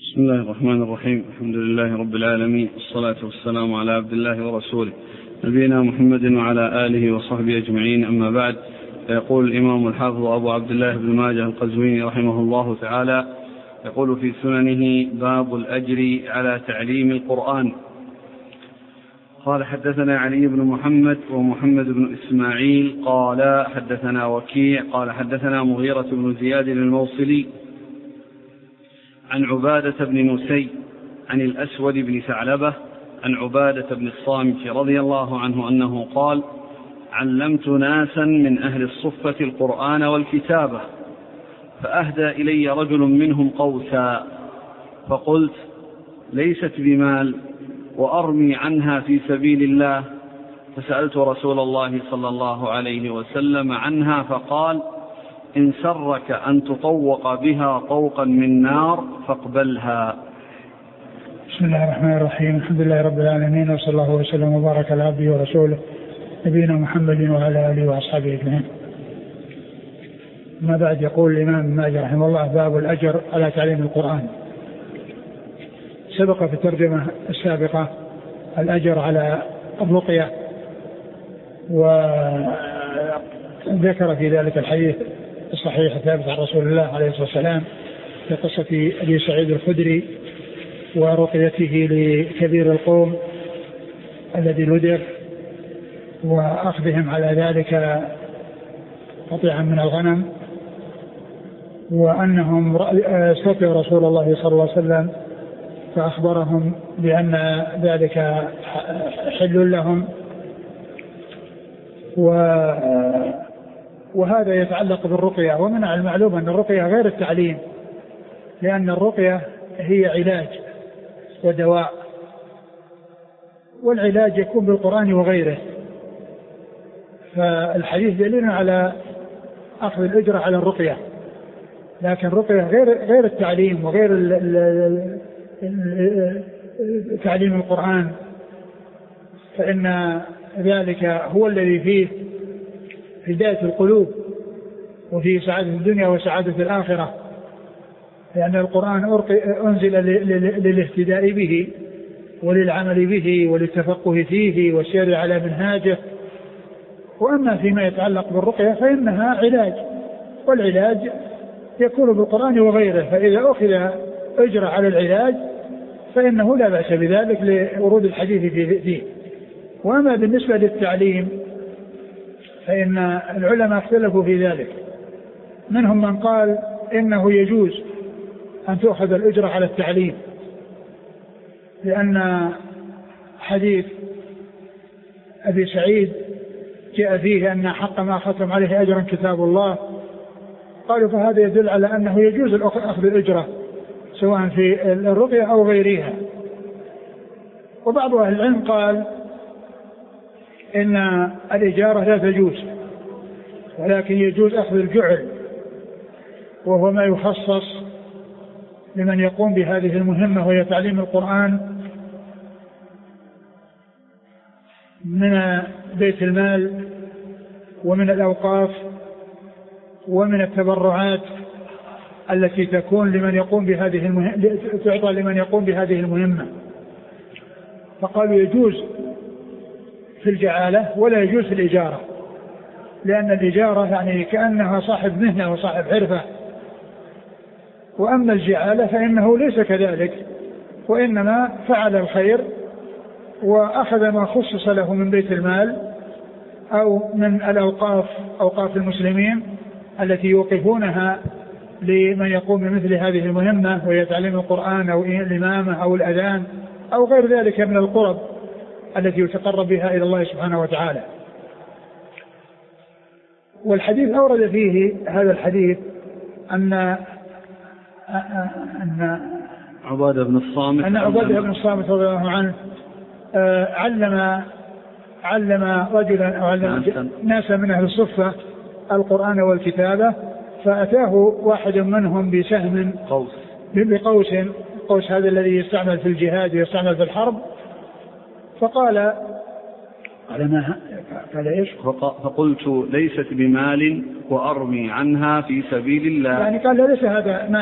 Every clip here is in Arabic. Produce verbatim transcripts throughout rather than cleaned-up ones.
بسم الله الرحمن الرحيم. الحمد لله رب العالمين، والصلاة والسلام على عبد الله ورسوله نبينا محمد وعلى آله وصحبه أجمعين، أما بعد. يقول الإمام الحافظ أبو عبد الله بن ماجه القزويني رحمه الله تعالى، يقول في سننه: باب الأجر على تعليم القرآن. قال: حدثنا علي بن محمد ومحمد بن إسماعيل قال حدثنا وكيع قال حدثنا مغيرة بن زياد الموصلي عن عبادة بن نسي عن الأسود بن ثعلبة عن عبادة بن الصامت رضي الله عنه أنه قال: علمت ناسا من أهل الصفة القرآن والكتابة، فأهدى إلي رجل منهم قوسا، فقلت: ليست بمال وأرمي عنها في سبيل الله، فسألت رسول الله صلى الله عليه وسلم عنها فقال: إن سرك أن تطوق بها طوقا من نار فاقبلها. بسم الله الرحمن الرحيم. الحمد لله رب العالمين، وصلى الله وسلم وبارك على عبده ورسوله نبينا محمد وعلى آله وأصحابه أجمعين. ما بعد، يقول الإمام ابن ماجه رحمه الله: باب الأجر على تعليم القرآن. سبق في الترجمة السابقة الأجر على الرقية، وذكر في ذلك الحديث الصحيح الثابت عن رسول الله عليه الصلاة والسلام في قصة أبي سعيد الخدري ورقيته لكبير القوم الذي لدغ، وأخذهم على ذلك قطيعا من الغنم، وأنهم استطيعوا رسول الله صلى الله عليه وسلم فأخبرهم بأن ذلك حل لهم. وهذا يتعلق بالرقية. ومن المعلوم أن الرقية غير التعليم، لأن الرقية هي علاج ودواء، والعلاج يكون بالقرآن وغيره. فالحديث دليل على أخذ الأجرة على الرقية، لكن الرقية غير غير التعليم وغير ال ال تعليم القرآن، فإن ذلك هو الذي فيه هداية القلوب وفيه سعادة الدنيا وسعادة الآخرة، لأن القرآن أنزل للاهتداء به وللعمل به وللتفقه فيه والسير على منهاجه. وأما فيما يتعلق بالرقية فإنها علاج، والعلاج يكون بالقرآن وغيره، فإذا أخذ أجر على العلاج فإنه لا بأس بذلك لورود الحديث فيه. وأما بالنسبة للتعليم فإن العلماء اختلفوا في ذلك. منهم من قال إنه يجوز أن تأخذ الأجرة على التعليم، لأن حديث أبي سعيد جاء فيه أن حق ما أخذتم عليه أجرا كتاب الله. قالوا فهذا يدل على أنه يجوز أخذ الأجرة سواء في الرقية أو غيرها. وبعض أهل العلم قال إن الإجارة لا تجوز، ولكن يجوز أخذ الجعل، وهو ما يخصص لمن يقوم بهذه المهمة وهي تعليم القرآن من بيت المال ومن الأوقاف ومن التبرعات التي تكون لمن يقوم بهذه المهمة، تعطى لمن يقوم بهذه المهمة. فقالوا يجوز في الجعالة ولا يجوز في الإجارة، لأن الإجارة يعني كأنها صاحب مهنة وصاحب حرفة. وأما الجعالة فإنه ليس كذلك، وإنما فعل الخير وأخذ ما خصص له من بيت المال أو من الأوقاف، أوقاف المسلمين التي يوقفونها لمن يقوم بمثل هذه المهمة وهي تعليم القرآن أو الإمامة أو الأذان أو غير ذلك من القرب التي يتقرب بها إلى الله سبحانه وتعالى. والحديث أورد فيه هذا الحديث أن أن عبادة بن الصامت أن عبادة بن الصامت رضي الله عنه علم علم رجلا أو علم ناسا من أهل الصفة القرآن والكتابة، فأتاه واحد منهم بسهم قوس بقوس قوس هذا الذي يستعمل في الجهاد ويستعمل في الحرب. فقال قال ما قال ايش؟ فقلت ليست بمال وأرمي عنها في سبيل الله. يعني قال ليس هذا مال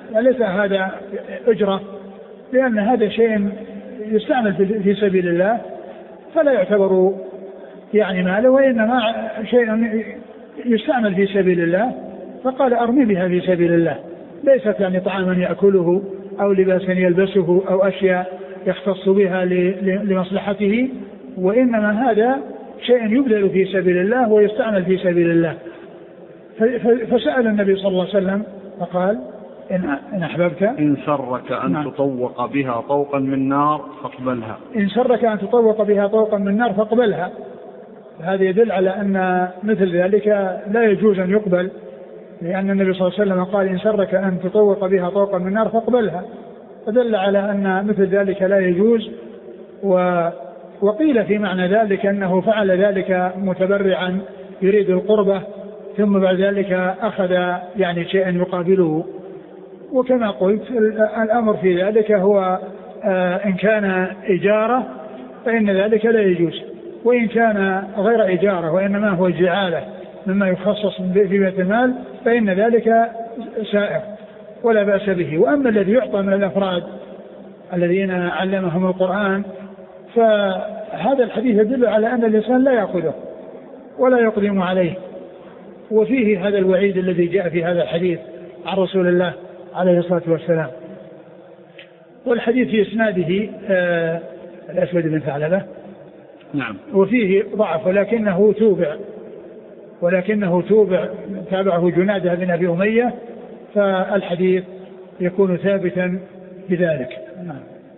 ليس هذا أجرة، لأن هذا شيء يستعمل في سبيل الله فلا يعتبر يعني ماله، وإنما شيء يستعمل في سبيل الله فقال أرمي بها في سبيل الله، ليست يعني طعاما يأكله أو لباسا يلبسه أو أشياء يختص بها لمصلحته، وإنما هذا شيء يبذل في سبيل الله ويستعمل في سبيل الله. فسأل النبي صلى الله عليه وسلم فقال إن أحببت إن سرك أن نعم. تطوق بها طوقا من نار فاقبلها. إن سرك أن تطوق بها طوقا من نار فاقبلها. هذا يدل على أن مثل ذلك لا يجوز أن يقبل، لأن النبي صلى الله عليه وسلم قال إن سرك أن تطوق بها طوقا من نار فاقبلها، فدل على أن مثل ذلك لا يجوز. و وقيل في معنى ذلك أنه فعل ذلك متبرعا يريد القربة، ثم بعد ذلك أخذ يعني شيئا يقابله. وكما قلت الأمر في ذلك هو إن كان إجارة فإن ذلك لا يجوز، وإن كان غير إجارة وإنما هو جعالة مما يخصص في بيت المال فإن ذلك سائر ولا بأس به. وأما الذي يعطى من الأفراد الذين علمهم القرآن فهذا الحديث يدل على أن الإنسان لا يأخذه ولا يقدم عليه، وفيه هذا الوعيد الذي جاء في هذا الحديث عن رسول الله عليه الصلاة والسلام. والحديث في إسناده آه الأسود بن ثعلبة نعم، وفيه ضعف ولكنه توبع ولكنه توبع تابعه جنادة بن أبي أمية، فالحديث يكون ثابتا بذلك. نعم.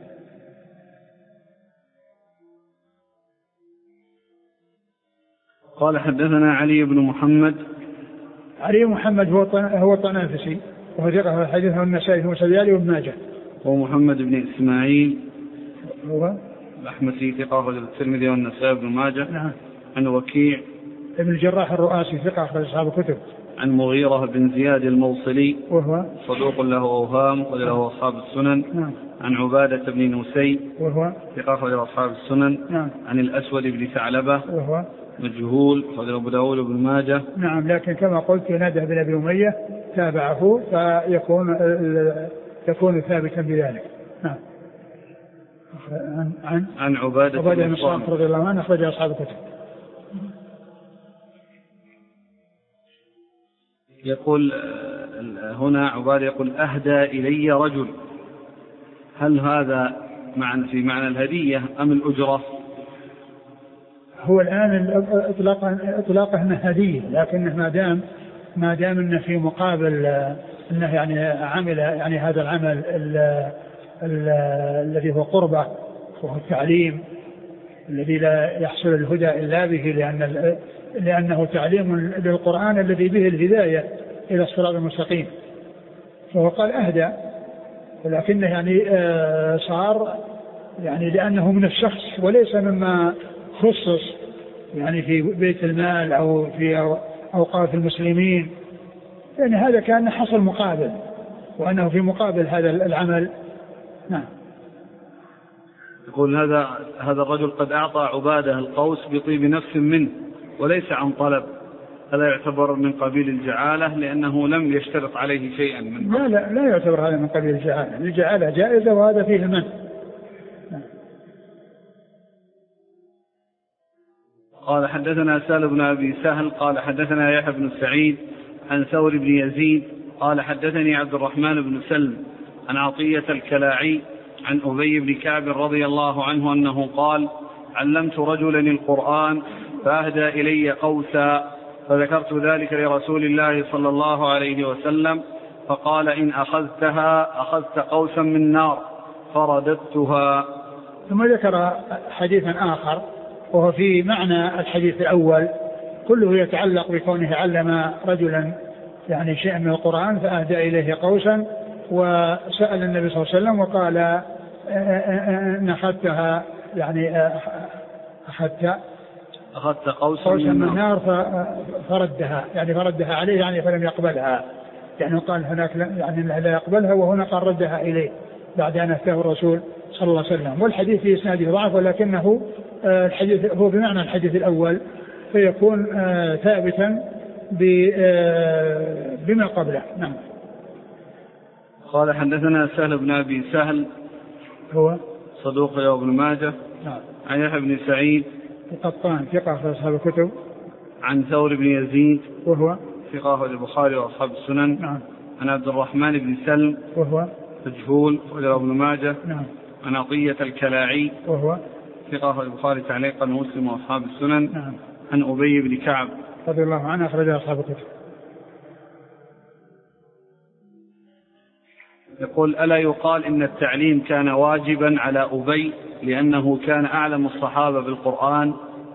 قال حدثنا علي بن محمد. علي بن محمد هو هو الطنافسي وهو ثقة في حديثه النسائي والسبيعي وابن ماجه. ومحمد بن إسماعيل هو الأحمسي ثقة أخرج الترمذي والنسائي وابن ماجه. نعم. عن وكيع ابن الجراح الرؤاسي ثقة أخرج أصحاب الكتب. عن مغيرة بن زياد الموصلي وهو صدوق له أوهام أخرج له أصحاب السنن. نعم. عن عبادة بن نسي وهو ثقة أخرج له أصحاب السنن. نعم. عن الأسود بن ثعلبة وهو مجهول أخرج له أبو داود وابن ماجه. نعم، لكن كما قلت ينادى بن أبي أمية تابعه فيكون يكون ثابتا بذلك. نعم. عن عن عن عبادة بن الصامت رضي الله عنه أخرج أصحاب الكتب. يقول هنا عبادة يقول أهدى إلي رجل، هل هذا معنى في معنى الهدية أم الأجرة؟ هو الآن إطلاقه إطلاقه انه هدية، لكنه ما دام ما دام انه في مقابل انه يعني عمل يعني هذا العمل الذي هو قربة وهو التعليم الذي لا يحصل الهدى إلا به، لأن لأنه تعليم للقرآن الذي به الهداية إلى الصراط المستقيم. فهو قال أهدى، ولكنه يعني صار يعني لأنه من الشخص وليس مما خصص يعني في بيت المال أو في أوقاف المسلمين، يعني هذا كان حصل مقابل وأنه في مقابل هذا العمل. نعم. يقول هذا هذا الرجل قد أعطى عبادة القوس بطيب نفس منه وليس عن طلب، هذا يعتبر من قبيل الجعالة لأنه لم يشترط عليه شيئا من لا لا لا يعتبر هذا من قبيل الجعالة، الجعالة جائزة وهذا فيه المنع. قال حدثنا سهل بن أبي سهل قال حدثنا يحيى بن سعيد عن ثور بن يزيد قال حدثني عبد الرحمن بن سلم عن عطية الكلاعي عن أبي بن كعب رضي الله عنه أنه قال علمت رجلا القرآن فأهدى إلي قوسا فذكرت ذلك لرسول الله صلى الله عليه وسلم فقال إن أخذتها أخذت قوسا من نار فرددتها. ثم ذكر حديثا آخر وهو في معنى الحديث الأول كله يتعلق بكونه علم رجلا يعني شيئا من القرآن فأهدى إليه قوسا، وسأل النبي صلى الله عليه وسلم وقال إن أخذتها يعني أخذت أخذت قوسا, قوسا من النار فردها يعني فردها عليه يعني فلم يقبلها، يعني قال هناك يعني لا يقبلها وهنا قال ردها إليه بعد أن أفتاه الرسول صلى الله عليه وسلم. والحديث في إسناده ضعف ولكنه الحديث هو بمعنى الحديث الأول فيكون ثابتا بما قبله. نعم. قال حدثنا سهل بن أبي سهل هو صدوق رواه ابن ماجه. نعم. عن يحيى بن سعيد القطان ثقة في أصحاب الكتب. عن ثور بن يزيد وهو ثقة في البخاري وأصحاب السنن. نعم. عن عبد الرحمن بن سلم وهو مجهول رواه ابن ماجه. نعم. عن عطية الكلاعي وهو ثقة في البخاري تعليقا ومسلم وأصحاب السنن. نعم. عن أبي بن كعب رضي الله عنه أخرج أصحاب الكتب. يقول ألا يقال إن التعليم كان واجبا على أبي لأنه كان أعلم الصحابة بالقرآن؟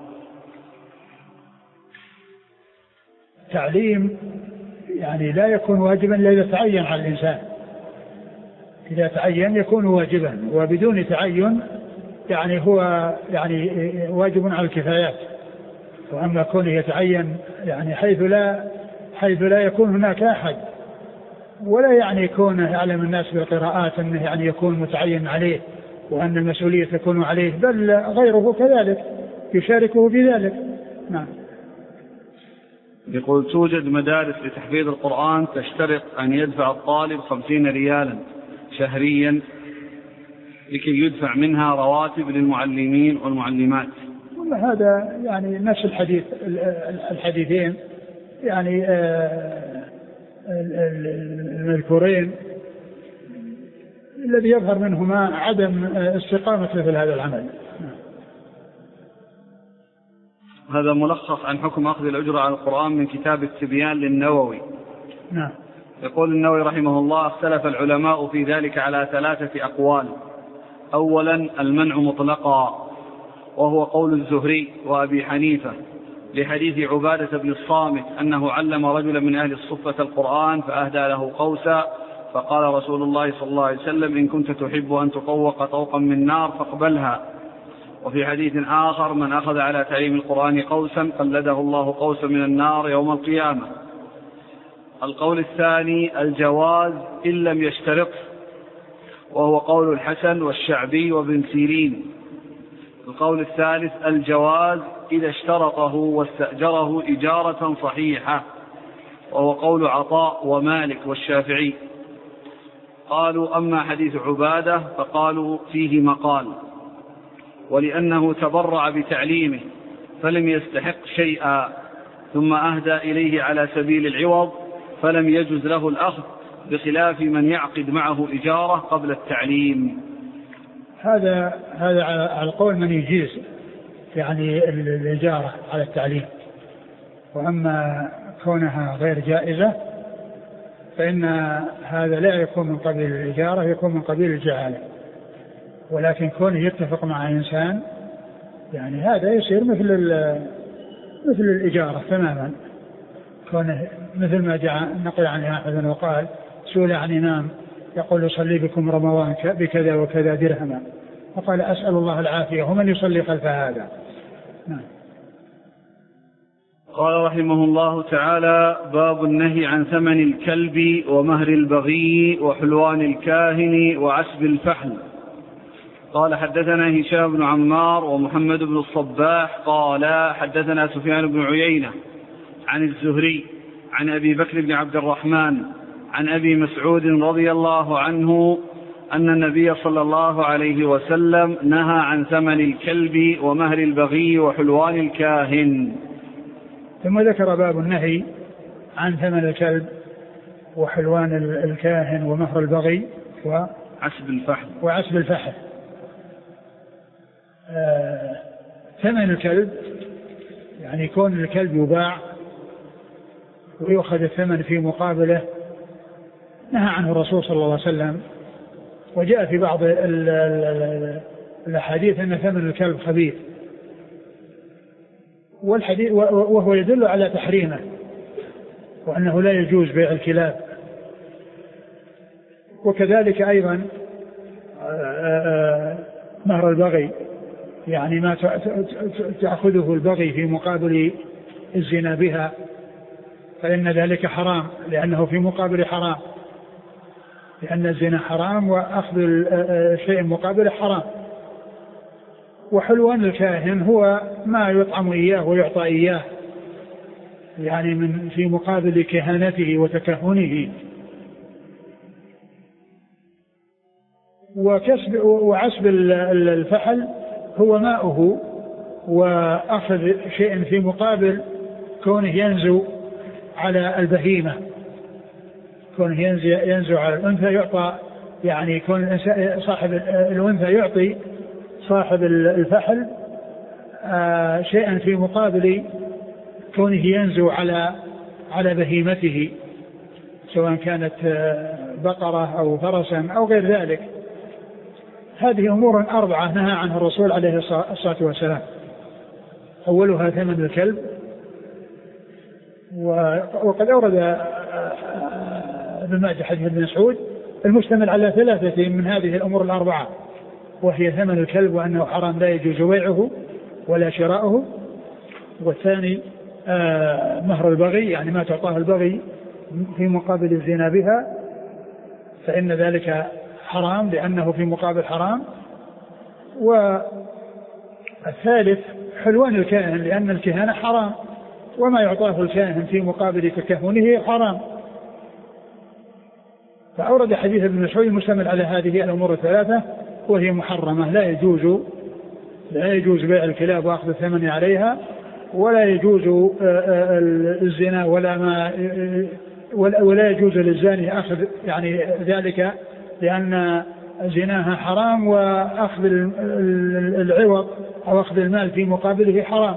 تعليم يعني لا يكون واجبا إلا إذا تعين على الإنسان، إذا تعين يكون واجبا، وبدون تعين يعني هو يعني واجب على الكفايات. وأما كونه يتعين يعني حيث لا حيث لا يكون هناك أحد، ولا يعني يكون يعلم الناس بالقراءات أنه يعني يكون متعين عليه وأن المسؤولية تكون عليه، بل غيره كذلك يشاركه في ذلك. نعم. يقول توجد مدارس لتحفيظ القرآن تشترط أن يدفع الطالب خمسين ريالا شهريا لكي يدفع منها رواتب للمعلمين والمعلمات. هذا يعني نفس الحديث الحديثين يعني المذكورين الذي يظهر منهما عدم استقامة مثل هذا العمل. هذا ملخص عن حكم أخذ الأجرة على القرآن من كتاب التبيان للنووي. نعم. يقول النووي رحمه الله اختلف العلماء في ذلك على ثلاثة أقوال. أولا المنع مطلقا، وهو قول الزهري وأبي حنيفة لحديث عبادة بن الصامت أنه علم رجلا من أهل الصفة القرآن فأهدى له قوسا، فقال رسول الله صلى الله عليه وسلم إن كنت تحب أن تطوق طوقا من نار فاقبلها. وفي حديث آخر من أخذ على تعليم القرآن قوسا قلده الله قوسا من النار يوم القيامة. القول الثاني الجواز إن لم يشترط، وهو قول الحسن والشعبي وابن سيرين. القول الثالث الجواز إذا اشترطه واستأجره إجارة صحيحة، وهو قول عطاء ومالك والشافعي. قالوا أما حديث عبادة فقالوا فيه مقال، ولأنه تبرع بتعليمه فلم يستحق شيئا ثم أهدى إليه على سبيل العوض فلم يجوز له الأخذ، بخلاف من يعقد معه إجارة قبل التعليم. هذا هذا على القول من يجيز يعني الإجارة على التعليم، وأما كونها غير جائزة فإن هذا لا يكون من قبيل الإجارة، يكون من قبيل الجعالة. ولكن كونه يتفق مع إنسان يعني هذا يصير مثل مثل الإجارة تماما، كونه مثل ما جاء نقل عنه أحد وقال سئل عن إمام يقول يصلي بكم رمضان بكذا وكذا درهما، فقال أسأل الله العافية ومن يصلي خلف هذا. نعم. قال رحمه الله تعالى باب النهي عن ثمن الكلب ومهر البغي وحلوان الكاهن وعسب الفحل. قال حدثنا هشام بن عمار ومحمد بن الصباح قال حدثنا سفيان بن عيينة عن الزهري عن أبي بكر بن عبد الرحمن عن أبي مسعود رضي الله عنه أن النبي صلى الله عليه وسلم نهى عن ثمن الكلب ومهر البغي وحلوان الكاهن. ثم ذكر باب النهي عن ثمن الكلب وحلوان الكاهن ومهر البغي وعسب الفحل وعسب الفحل. آه ثمن الكلب يعني يكون الكلب يباع ويأخذ الثمن في مقابله، نهى عنه الرسول صلى الله عليه وسلم، وجاء في بعض الأحاديث أن ثمن الكلب خبيث، والحديث وهو يدل على تحريمه وأنه لا يجوز بيع الكلاب. وكذلك أيضا مهر البغي يعني ما تأخذه البغي في مقابل الزنا بها، فإن ذلك حرام لأنه في مقابل حرام، لأن الزنا حرام وأخذ الشيء مقابل حرام. وحلوان الكاهن هو ما يطعم إياه ويعطى إياه يعني من في مقابل كهانته وتكهنه. وكسب وعسب الفحل هو ماؤه، وأخذ شيء في مقابل كونه ينزو على البهيمة، كونه ينزو على الأنثى يعطى، يعني كون صاحب الأنثى يعطي صاحب الفحل آه شيئا في مقابل كونه ينزو على على بهيمته، سواء كانت بقرة أو فرسا أو غير ذلك. هذه أمور أربعة نهى عنها الرسول عليه الصلاة والسلام. أولها ثمن الكلب، وقد أورد ابن ماجه حديث ابن مسعود المشتمل على ثلاثة من هذه الأمور الأربعة، وهي ثمن الكلب وأنه حرام لا يجوز بيعه ولا شراؤه، والثاني مهر البغي، يعني ما تعطاه البغي في مقابل الزنا بها فإن ذلك حرام لأنه في مقابل حرام. والثالث حلوان الكاهن، لأن الكهانة حرام، وما يعطاه الكاهن في مقابل تكهنه حرام. فأورد حديث ابن مسعود مشتمل على هذه الأمور الثلاثة وهي محرمة، لا يجوز لا يجوز بيع الكلاب وأخذ الثمن عليها، ولا يجوز الزنا ولا ما ولا يجوز للزاني أخذ يعني ذلك، لأن زناها حرام، وأخذ العوض أو أخذ المال في مقابله حرام.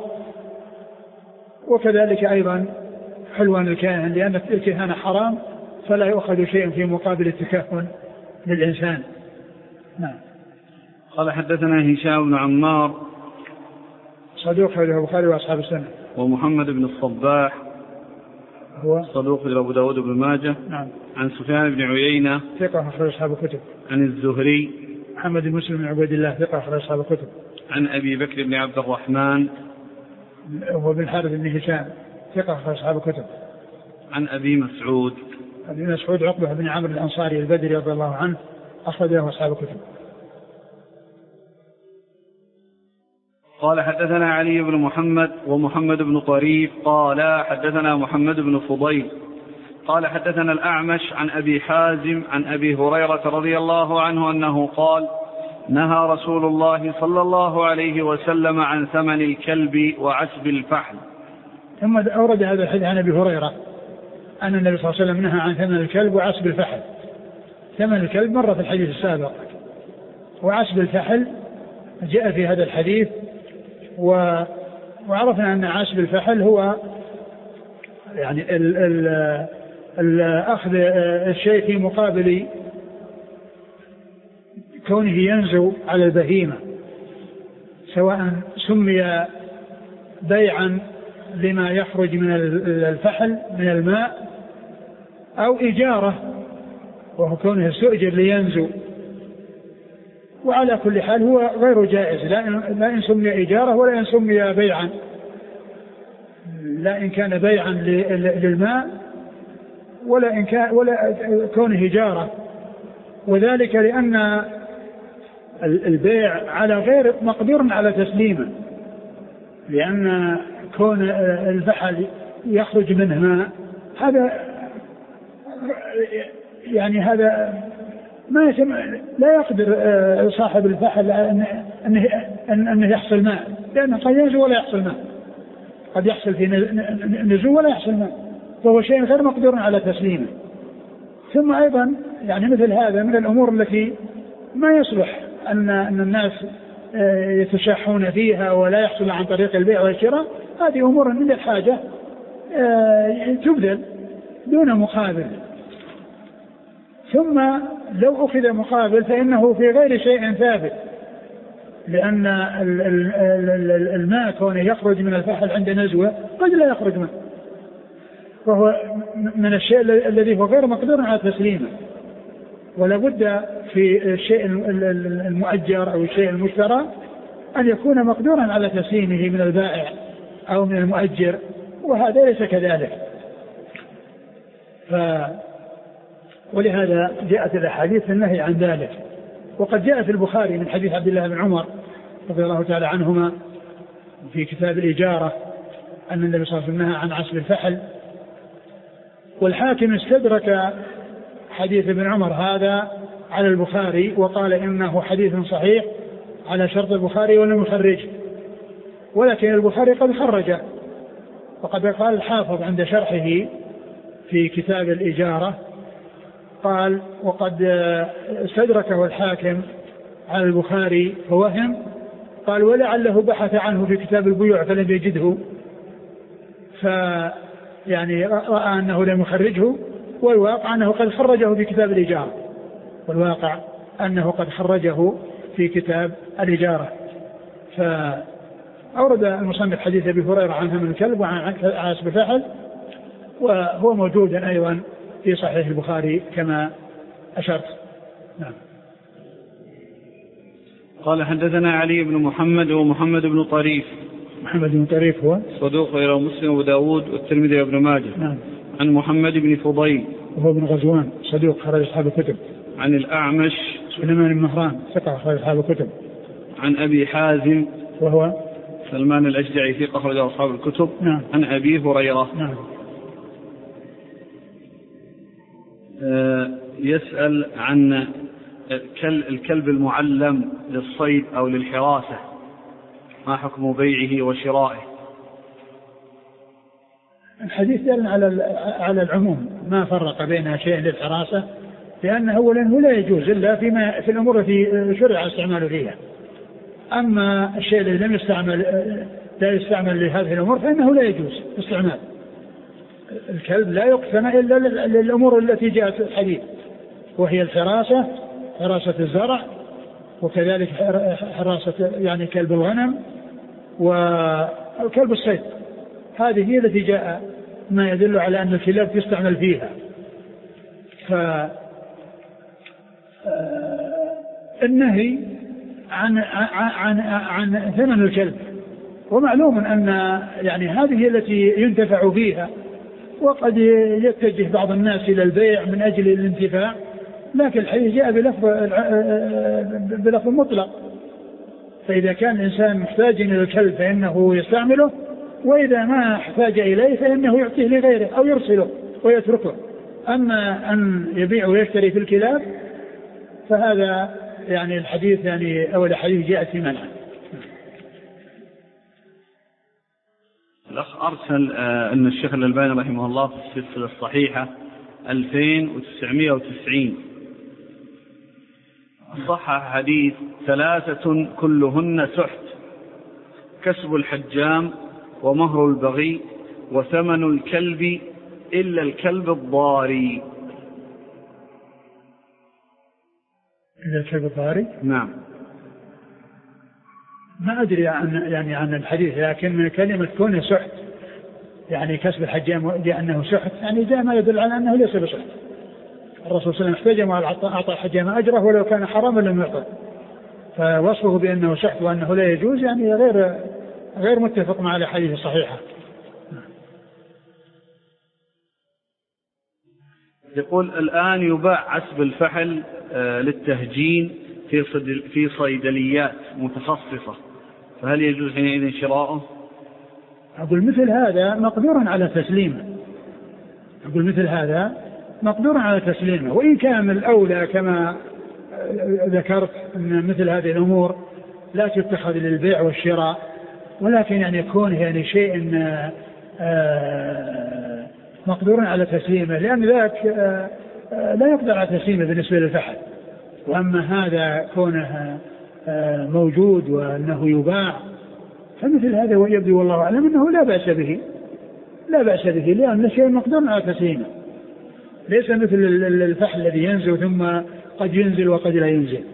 وكذلك أيضا حلوان الكاهن، لأن الكهانة حرام فلا يؤخذ شيء في مقابل التكهن للإنسان. نعم. قال حدثنا هشام بن عمار صدوق أخرجه البخاري وأصحاب السنة. ومحمد بن الصباح هو صدوق أبو داود بن ماجه. نعم. عن سفيان بن عيينة ثقة أخرج أصحاب الكتب. عن الزهري محمد بن مسلم بن عبيد الله ثقة أخرج أصحاب الكتب. عن أبي بكر بن عبد الرحمن وابن الحارث بن هشام ثقة أخرج أصحاب الكتب. عن أبي مسعود أبي مسعود عقبة بن عمرو الأنصاري البدري رضي الله عنه أخرجه أصحاب الكتب. قال حدثنا علي بن محمد ومحمد بن طريف قال حدثنا محمد بن فضيل قال حدثنا الأعمش عن أبي حازم عن أبي هريرة رضي الله عنه أنه قال نهى رسول الله صلى الله عليه وسلم عن ثمن الكلب وعسب الفحل. ثم أورد هذا الحديث عن أبي هريرة أن النبي صلى الله عليه وسلم نهى عن ثمن الكلب وعسب الفحل. ثمن الكلب مر في الحديث السابق، وعسب الفحل جاء في هذا الحديث. و... وعرفنا أن عسب الفحل هو يعني ال... ال... ال... أخذ الشيء في مقابل كونه ينزو على البهيمة، سواء سمي بيعا لما يخرج من الفحل من الماء، أو إجارة وهو كونه استؤجر لينزو. وعلى كل حال هو غير جائز، لا إن سمي إجارة ولا إن سمي بيعا، لا إن كان بيعا للماء ولا إن كان ولا كونه إجارة. وذلك لأن البيع على غير مقدور على تسليمه، لأن كون الفحل يخرج منه ماء هذا يعني هذا ما يسمى، لا يقدر صاحب الفحل أنه, أنه يحصل ماء، لأنه قد ينزو ولا يحصل ماء، قد يحصل في نزو ولا يحصل ماء، فهو شيء غير مقدور على تسليمه. ثم أيضا يعني مثل هذا من الأمور التي ما يصلح أن, أن الناس يتشاحون فيها ولا يحصل عن طريق البيع والشراء، هذه أمور من الحاجة تبذل دون مقابل. ثم لو أخذ مقابل فإنه في غير شيء ثابت، لأن الماء كونه يخرج من الفحل عند نزوه قد لا يخرج منه، وهو من الشيء الذي هو غير مقدور على تسليمه. ولا بد في الشيء المؤجر أو الشيء المشترى أن يكون مقدورا على تسليمه من البائع أو من المؤجر، وهذا ليس كذلك. ف ولهذا جاءت الأحاديث النهي عن ذلك. وقد جاء في البخاري من حديث عبد الله بن عمر رضي الله تعالى عنهما في كتاب الإجارة أن النبي صلى الله عليه وسلم نهى عن عسب الفحل. والحاكم استدرك حديث ابن عمر هذا على البخاري وقال إنه حديث صحيح على شرط البخاري ولم يخرجه، ولكن البخاري قد خرجه، وقد قال الحافظ عند شرحه في كتاب الإجارة قال وقد استدركه الحاكم على البخاري فوهم، قال ولعله بحث عنه في كتاب البيوع فلم يجده، فيعني رأى أنه لم يخرجه، والواقع أنه قد خرجه في كتاب الإجارة والواقع أنه قد خرجه في كتاب الإجارة. فأورد المصنف حديث أبي هريرة عن هم الكلب وعن عاصب الفحل، وهو موجود أيضا في صحيح البخاري كما أشرت. نعم. قال حدثنا علي بن محمد ومحمد بن طريف. محمد بن طريف هو صدوق غير مسلم وداود والترمذي وابن ماجه. نعم. عن محمد بن فضيل وهو ابن غزوان صدوق خرج أصحاب الكتب. عن الأعمش سليمان بن مهران ثقة خرج أصحاب الكتب. عن أبي حازم وهو سلمان الأشجعي ثقة خرج أصحاب الكتب. نعم. عن أبي هريرة. نعم. آه يسأل عن الكلب المعلم للصيد أو للحراسة، ما حكم بيعه وشرائه؟ الحديث دل على على العموم، ما فرق بين شيء للحراسة، لأنه أولا لا يجوز إلا فيما في الأمور التي شرع استعماله فيها. أما الشيء الذي لم يستعمل لا يستعمل لهذه الأمور فإنه لا يجوز استعمال الكلب، لا يقتنى إلا للأمور التي جاءت الحديث، وهي الحراسة، حراسة الزرع، وكذلك حراسة يعني كلب الغنم وكلب الصيد. هذه هي التي جاء ما يدل على أن الكلاب تستعمل فيها. فالنهي عن عن عن ثمن الكلب، ومعلوم أن يعني هذه التي ينتفع فيها، وقد يتجه بعض الناس إلى البيع من أجل الانتفاع، لكن الحديث جاء بلفظ بلفظ مطلق، فإذا كان الإنسان محتاج إلى الكلب فإنه يستعمله، وإذا ما احتاج إليه فإنه يعطيه لغيره أو يرسله ويتركه. أما أن يبيع ويشتري في الكلاب فهذا يعني الحديث يعني أول حديث جاء في منع. الأخ أرسل أن الشيخ الألباني رحمه الله في السلسلة الصحيحة ألفين وتسعمائة وتسعين صحح حديث ثلاثة كلهن سحت: كسب الحجام، ومهر البغي، وثمن الكلب إلا الكلب الضاري. إلا الكلب الضاري؟ نعم. ما أدري عن يعني عن الحديث، لكن كلمة كونه سحت يعني كسب الحجام لأنه سحت يعني جاء ما يدل على أنه ليس بسحت. الرسول صلى الله عليه وسلم احتجم على أعطى الحجام أجره ولو كان حراما لم يعطى، فوصفه بأنه سحت وأنه لا يجوز يعني غير غير متفق مع الحديث الصحيحة. يقول الآن يباع عسب الفحل للتهجين في في صيدليات متخصصة، فهل يجوز حينئذ شراؤه؟ أقول مثل هذا مقدور على تسليمه، أقول مثل هذا مقدور على تسليمه، وإن كان الأولى كما ذكرت أن مثل هذه الأمور لا تتخذ للبيع والشراء، ولكن يعني يكون يعني شيء مقدور على تسليمه، لأن ذاك لا يقدر على تسليمه بالنسبة للفحل. وأما هذا كونه موجود وأنه يباع فمثل هذا ويبدو والله أعلم أنه لا بأس به، لا بأس به لأن شيء مقدور على تسليمه، ليس مثل الفحل الذي ينزل ثم قد ينزل وقد لا ينزل.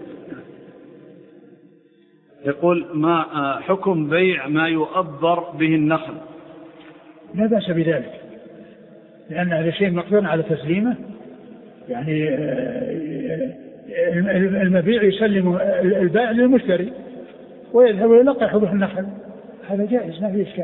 يقول ما حكم بيع ما يؤبر به النخل؟ لا بأس بذلك، لأن هذا شيء مقدور على تسليمه، يعني المبيع يسلم البائع للمشتري ويذهب ويلقى حبوب النخل، هذا جائز ما فيه إشكال.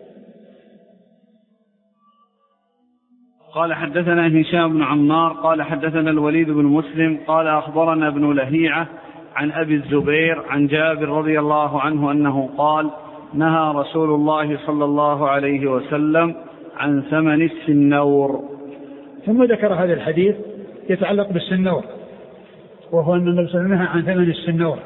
قال حدثنا هشام بن عمار قال حدثنا الوليد بن مسلم قال أخبرنا ابن لهيعة عن أبي الزبير عن جابر رضي الله عنه أنه قال: نهى رسول الله صلى الله عليه وسلم عن ثمن السنور. ثم ذكر هذا الحديث يتعلق بالسنور، وهو أن النبي صلى الله عليه وسلم نهى عن ثمن السنور،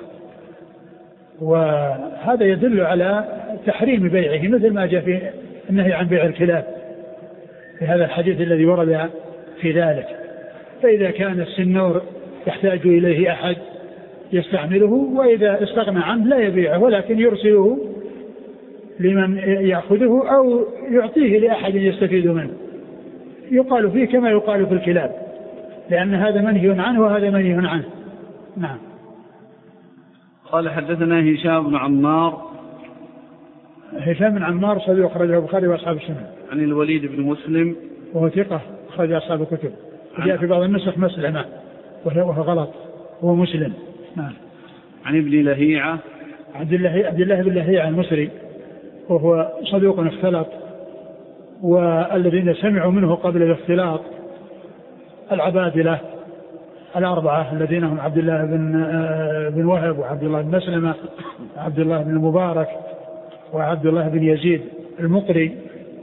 وهذا يدل على تحريم بيعه مثل ما جاء في النهي عن بيع الكلاب في هذا الحديث الذي ورد في ذلك. فإذا كان السنور يحتاج إليه أحد يستعمله، وإذا استغنى عنه لا يبيعه ولكن يرسله لمن يأخذه أو يعطيه لأحد يستفيد منه. يقال فيه كما يقال في الكلاب، لأن هذا منهي عنه وهذا منهي عنه. نعم. قال حدثنا هشام بن عمار. هشام بن عمار صديق أخرجه البخاري وأصحاب السنن. عن الوليد بن مسلم وهو ثقة أخرج أصحاب الكتب. جاء في بعض النسخ مسلمة وهو غلط، هو مسلم. نعم. عن ابن لهيعة. عبد الله عبد الله بن لهيعة المصري، وهو صدوق اختلط، والذين سمعوا منه قبل الاختلاط العبادلة الأربعة الذين هم عبد الله بن بن وهب وعبد الله بن مسلمة وعبد الله بن المبارك وعبد الله بن يزيد المقري.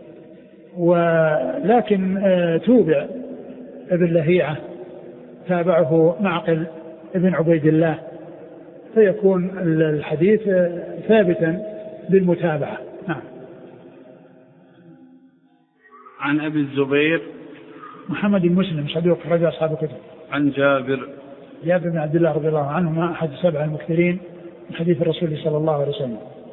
ولكن توبع ابن لهيعة تابعه معقل ابن عبيد الله، فيكون الحديث ثابتا بالمتابعة. نعم. عن أبي الزبير محمد بن مسلم صديق أخرج أصحاب الكتب. عن جابر جابر بن عبد الله رضي الله عنهما أحد السبع المكثرين من حديث الرسول صلى الله عليه وسلم.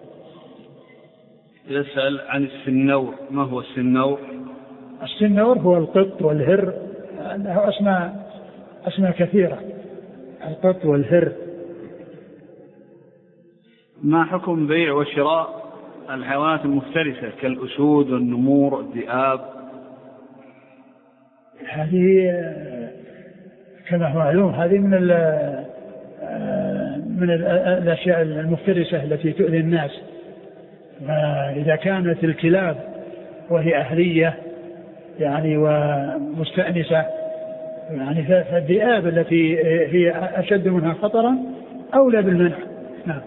يسأل عن السنور، ما هو السنور؟ السنور هو القط والهر، له أسماء أسماء كثيرة، القط والهر. ما حكم بيع وشراء الحيوانات المفترسة كالأسود والنمور والذئاب؟ هذه كما هو معلوم هذه من من الأشياء المفترسة التي تؤذي الناس. إذا كانت الكلاب وهي أهلية يعني ومستأنسة يعني فالذئاب التي هي أشد منها خطرا أولى بالمنع. نعم.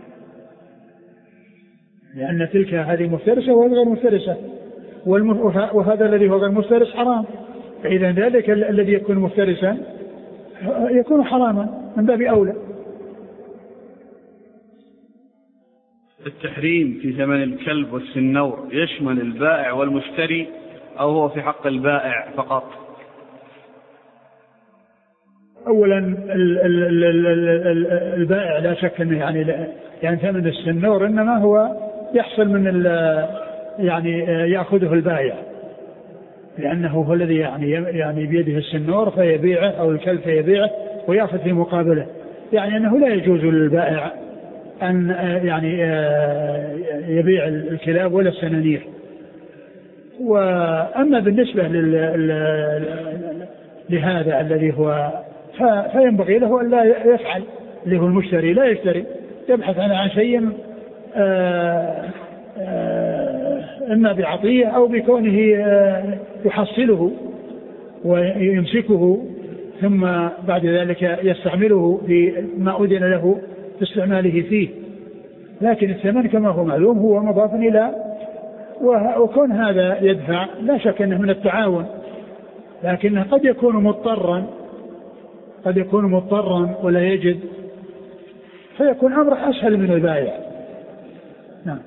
لأن تلك هذه مفترسة وهذه غير مفترسة، وهذا الذي هو غير مفترس حرام، فإذا ذلك الذي يكون مفترسا يكون حراما من باب أولى. التحريم في ثمن الكلب والسنور يشمل البائع والمشتري أو هو في حق البائع فقط؟ أولا البائع لا شك أنه يعني يعني ثمن السنور إنما هو يحصل من يعني يأخذه البائع، لأنه هو الذي يعني يعني بيده السنور فيبيعه أو الكلب فيبيعه ويأخذ في مقابله، يعني أنه لا يجوز للبائع أن يعني يبيع الكلاب ولا السنانير. وأما بالنسبة لهذا الذي هو فينبغي له أن لا يفعل، اللي هو المشتري لا يشتري، يبحث عن شيء إما بعطية أو بكونه يحصله ويمسكه ثم بعد ذلك يستعمله بما أذن له في استعماله فيه. لكن الثمن كما هو معلوم هو مضاف إلى، وكون هذا يدفع لا شك أنه من التعاون، لكنه قد يكون مضطرا قد يكون مضطرا ولا يجد، فيكون أمر أسهل من البائع. نعم.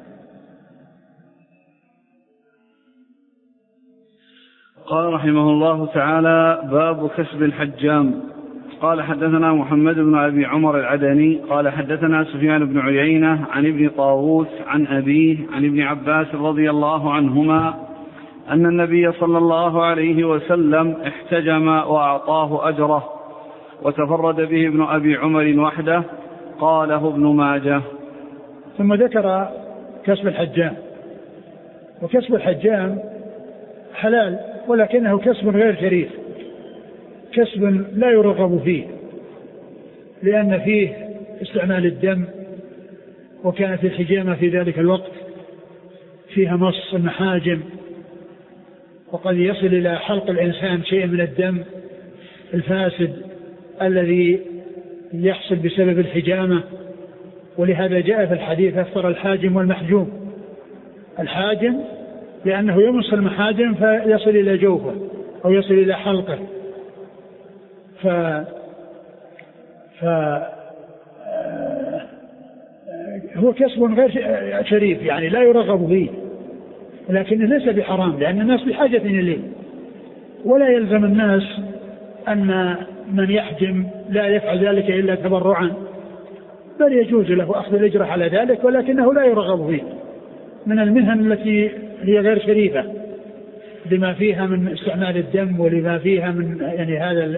قال رحمه الله تعالى: باب كسب الحجام. قال حدثنا محمد بن أبي عمر العدني قال حدثنا سفيان بن عيينة عن ابن طاووس عن أبيه عن ابن عباس رضي الله عنهما أن النبي صلى الله عليه وسلم احتجم وأعطاه أجره وتفرد به ابن أبي عمر وحده، قاله ابن ماجه. ثم ذكر كسب الحجام. وكسب الحجام حلال ولكنه كسب غير شريف، كسب لا يرغب فيه، لأن فيه استعمال الدم، وكانت الحجامة في ذلك الوقت فيها مص المحاجم، وقد يصل إلى حلق الإنسان شيء من الدم الفاسد الذي يحصل بسبب الحجامة. ولهذا جاء في الحديث أفطر الحاجم والمحجوم. الحاجم لأنه يمص المحاجم فيصل إلى جوفه أو يصل إلى حلقه، ف هو كسب غير شريف يعني لا يرغب فيه، لكنه ليس بحرام لأن الناس بحاجة إليه، ولا يلزم الناس أن من يحجم لا يفعل ذلك إلا تبرعا، بل يجوز له أخذ الأجر على ذلك، ولكنه لا يرغب فيه من المهن التي هي غير شريفة لما فيها من استعمال الدم ولما فيها من يعني هذا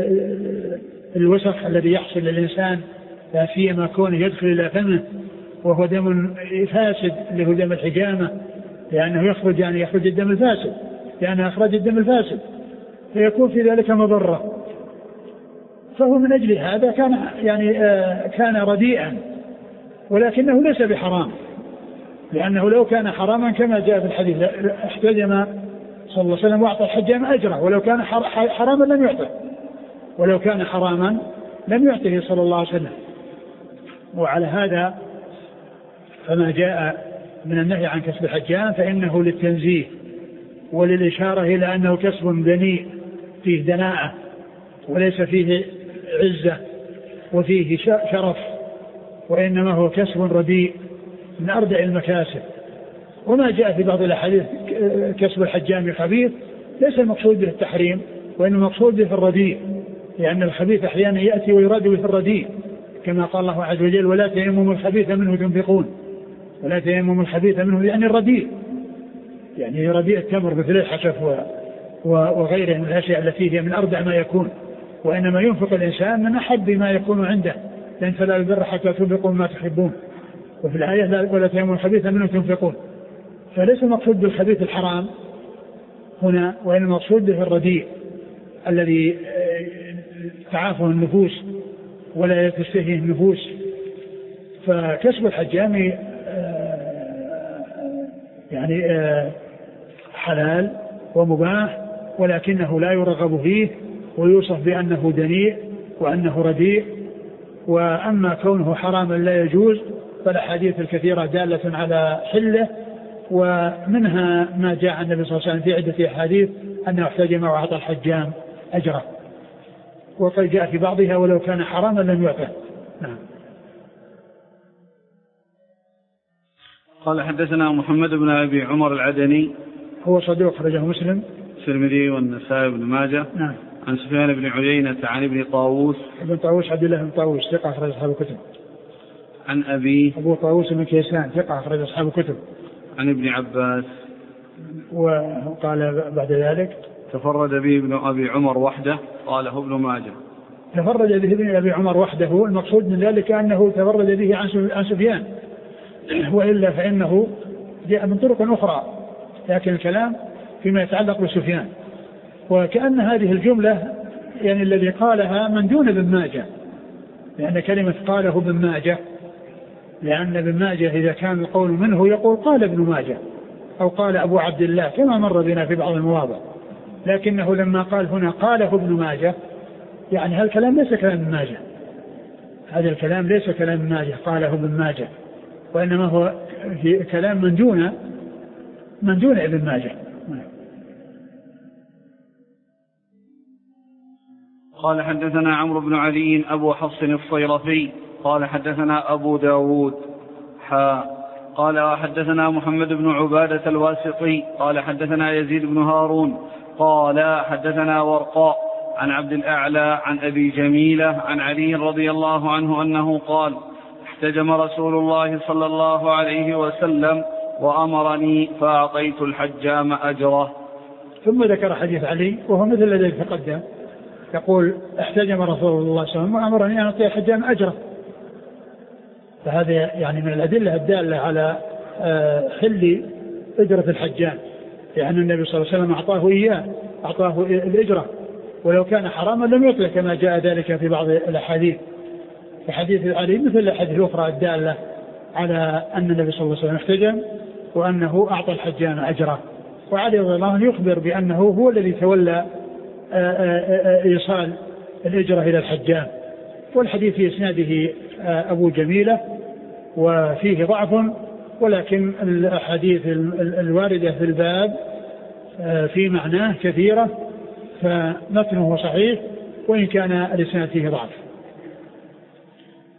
الوسخ الذي يحصل للإنسان فيما كونه يدخل إلى فمه وهو دم فاسد اللي هو دم الحجامة، لأنه يخرج يعني يخرج الدم الفاسد لأنه أخرج الدم الفاسد فيكون في ذلك مضرة. فهو من أجل هذا كان يعني آه كان رديئا، ولكنه ليس بحرام، لأنه لو كان حراما كما جاء في الحديث احتجم صلى الله عليه وسلم واعطى الحجام أجره، ولو كان حراما لم يعطه ولو كان حراما لم يعطه صلى الله عليه وسلم. وعلى هذا فما جاء من النهي عن كسب الحجام فإنه للتنزيه وللإشارة إلى أنه كسب دنيء فيه دناءة وليس فيه عزة وفيه شرف، وإنما هو كسب رديء من أردع المكاسب. وما جاء في بعض الأحاديث كسب الحجام خبيث ليس المقصود به التحريم، وإنما المقصود به الرديء، لأن الخبيث أحيانا يأتي ويراد به الرديء كما قال الله عز وجل ولا تيمموا الخبيث منه تنفقون، ولا تيمموا الخبيث منه يعني الرديء، يعني رديء التمر مثل الحشف وغيره من الأشياء التي هي من أردع ما يكون، وإنما ينفق الإنسان من أحب ما يكون عنده، لأن فلا البر حتى تنفقوا ما تحبون، وفي الآية ولا تيمموا الخبيث منه تنفقون. فليس المقصود بالخبيث الحرام هنا، وإنما المقصود به الرديء الذي تعافه النفوس ولا تستهيه النفوس. فكسب الحجام يعني حلال ومباح، ولكنه لا يرغب فيه ويوصف بأنه دنيء وأنه رديء. وأما كونه حراما لا يجوز فالأحاديث الكثيرة دالة على حله، ومنها ما جاء عن النبي صلى الله عليه وسلم في عدة أحاديث أنه احتجم وأعطى الحجام أجره، وقد جاء في بعضها ولو كان حراما لم يعطه. نعم. قال حدثنا محمد بن أبي عمر العدني هو صدوق أخرجه مسلم الترمذي والنسائي بن ماجه. نعم. عن سفيان بن عيينة عن ابن طاووس ابن طاووس عبد الله بن طاووس ثقة أخرج أصحاب الكتب. عن أبي أبو طاووس بن كيسان ثقة أخرج أصحاب الكتب. عن ابن عباس. وقال بعد ذلك تفرد به ابن أبي عمر وحده قاله ابن ماجه. تفرد به ابن أبي عمر وحده، المقصود من ذلك أنه تفرد به عن سفيان، وإلا فإنه جاء من طرق أخرى، لكن الكلام فيما يتعلق بسفيان. وكأن هذه الجملة يعني الذي قالها من دون ابن ماجه، لأن كلمة قاله ابن ماجه، لأن ابن ماجه إذا كان القول منه يقول قال ابن ماجه أو قال أبو عبد الله كما مر بنا في بعض المواضع، لكنه لما قال هنا قاله ابن ماجه يعني هذا الكلام ليس كلام ابن ماجه، هذا الكلام ليس كلام ابن ماجه قاله ابن ماجه، وإنما هو في كلام من دون من دون ابن ماجه. قال حدثنا عمرو بن علي أبو حفص الصيرفي قال حدثنا أبو داود حا قال حدثنا محمد بن عبادة الواسطي قال حدثنا يزيد بن هارون قال حدثنا ورقاء عن عبد الأعلى عن أبي جميلة عن علي رضي الله عنه أنه قال احتجم رسول الله صلى الله عليه وسلم وأمرني فأعطيت الحجام أجره. ثم ذكر حديث علي وهو مثل الذي تقدم، يقول احتجم رسول الله صلى الله عليه وسلم وأمرني أن أعطي الحجام أجره، فهذا يعني من الأدلة الدالة على حل أجرة الحجام، لأن النبي صلى الله عليه وسلم أعطاه إياه أعطاه الأجرة، ولو كان حراما لم يطلق كما جاء ذلك في بعض الأحاديث. في حديث علي مثل الأحاديث الأخرى الدالة على أن النبي صلى الله عليه وسلم احتجم وأنه أعطى الحجام أجره. وعلي رضي الله عنه يخبر بأنه هو الذي تولى إيصال الأجرة إلى الحجام. والحديث في إسناده أبو جميلة وفيه ضعف، ولكن الأحاديث الواردة في الباب في معناه كثيرة، فمتنه صحيح وإن كان الإسناد فيه ضعف.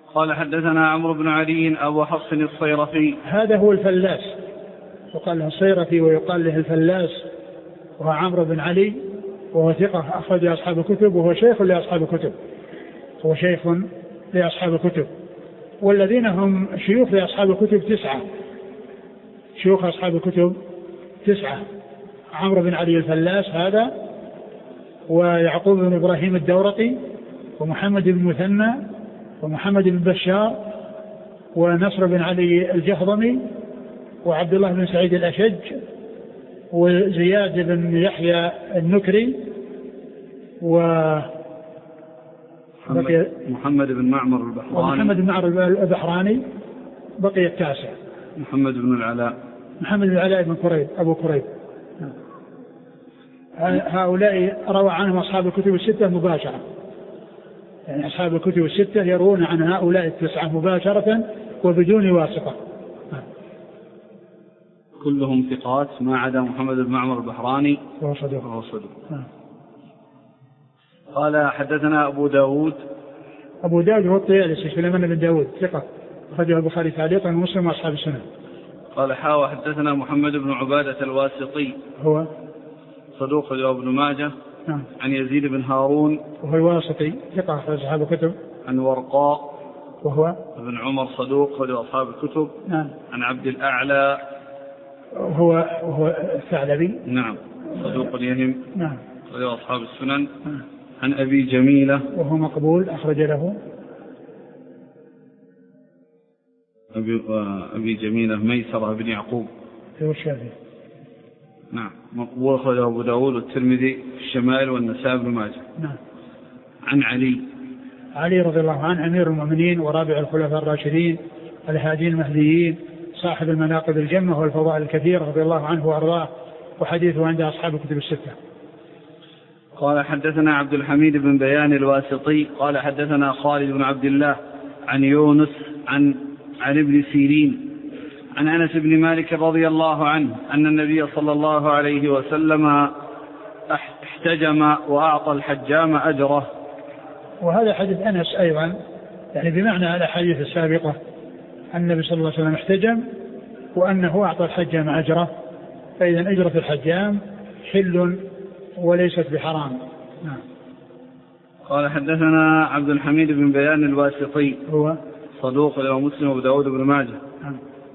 قال حدثنا عمرو بن علي أبو حفص الصيرفي. هذا هو الفلاس، وقال له الصيرفي ويقال له الفلاس، وهو عمرو بن علي، وهو ثقة أخرج أصحاب الكتب، وهو شيخ لأصحاب الكتب، هو شيخ لأصحاب الكتب. والذين هم شيوخ لأصحاب الكتب تسعة، شيوخ أصحاب الكتب تسعة: عمرو بن علي الفلاس هذا، ويعقوب بن إبراهيم الدورقي، ومحمد بن مثنى، ومحمد بن بشار، ونصر بن علي الجهضمي، وعبد الله بن سعيد الأشج، وزياد بن يحيى النكري، و محمد بن معمر البحراني، ومحمد بن معمر البحراني، بقي التاسع محمد بن العلاء، محمد بن العلاء بن كريب أبو كريب. هؤلاء روى عنهم أصحاب الكتب الستة مباشرة، يعني أصحاب الكتب الستة يروون عن هؤلاء التسعة مباشرة وبدون واسطة، كلهم ثقات ما عدا محمد بن معمر البحراني وهو صدوق. وهو صدوق. قال حدثنا أبو داود. أبو داود هو الطيالسي سليمان بن داود ثقة، أخرجه البخاري تعليقا ومسلم وأصحاب السنن. قال حاوى حدثنا محمد بن عبادة الواسطي، هو صدوق له ابن ماجه. نعم. عن يزيد بن هارون وهو الواسطي ثقة أخرج أصحاب الكتب. عن ورقاء وهو ابن عمر صدوق له أصحاب الكتب. نعم. عن عبد الأعلى وهو وهو الثعلبي. نعم صدوق يهم. نعم له أصحاب السنن. نعم. عن أبي جميلة وهو مقبول أخرج له أبي, أبي جميلة ميسرة بن يعقوب هو الشافعي. نعم مقبول أخرجه أبو داود والترمذي في الشمائل والنسائي بن ماجه. نعم. عن علي علي رضي الله عنه أمير المؤمنين ورابع الخلفاء الراشدين الهادين المهديين صاحب المناقب الجمة والفضائل الكثيرة رضي الله عنه وأرضاه، وحديثه عند أصحاب الكتب الستة. قال حدثنا عبد الحميد بن بيان الواسطي قال حدثنا خالد بن عبد الله عن يونس عن عن ابن سيرين عن أنس بن مالك رضي الله عنه أن النبي صلى الله عليه وسلم احتجم وأعطى الحجام أجره. وهذا حديث أنس أيضا يعني بمعنى الأحاديث السابقة، أن النبي صلى الله عليه وسلم احتجم وأنه أعطى الحجام أجره، فإذا أجرة الحجام حل وليست بحرام. نعم. قال حدثنا عبد الحميد بن بيان الواسطي هو صدوق له مسلم وابو داود بن ماجه. نعم.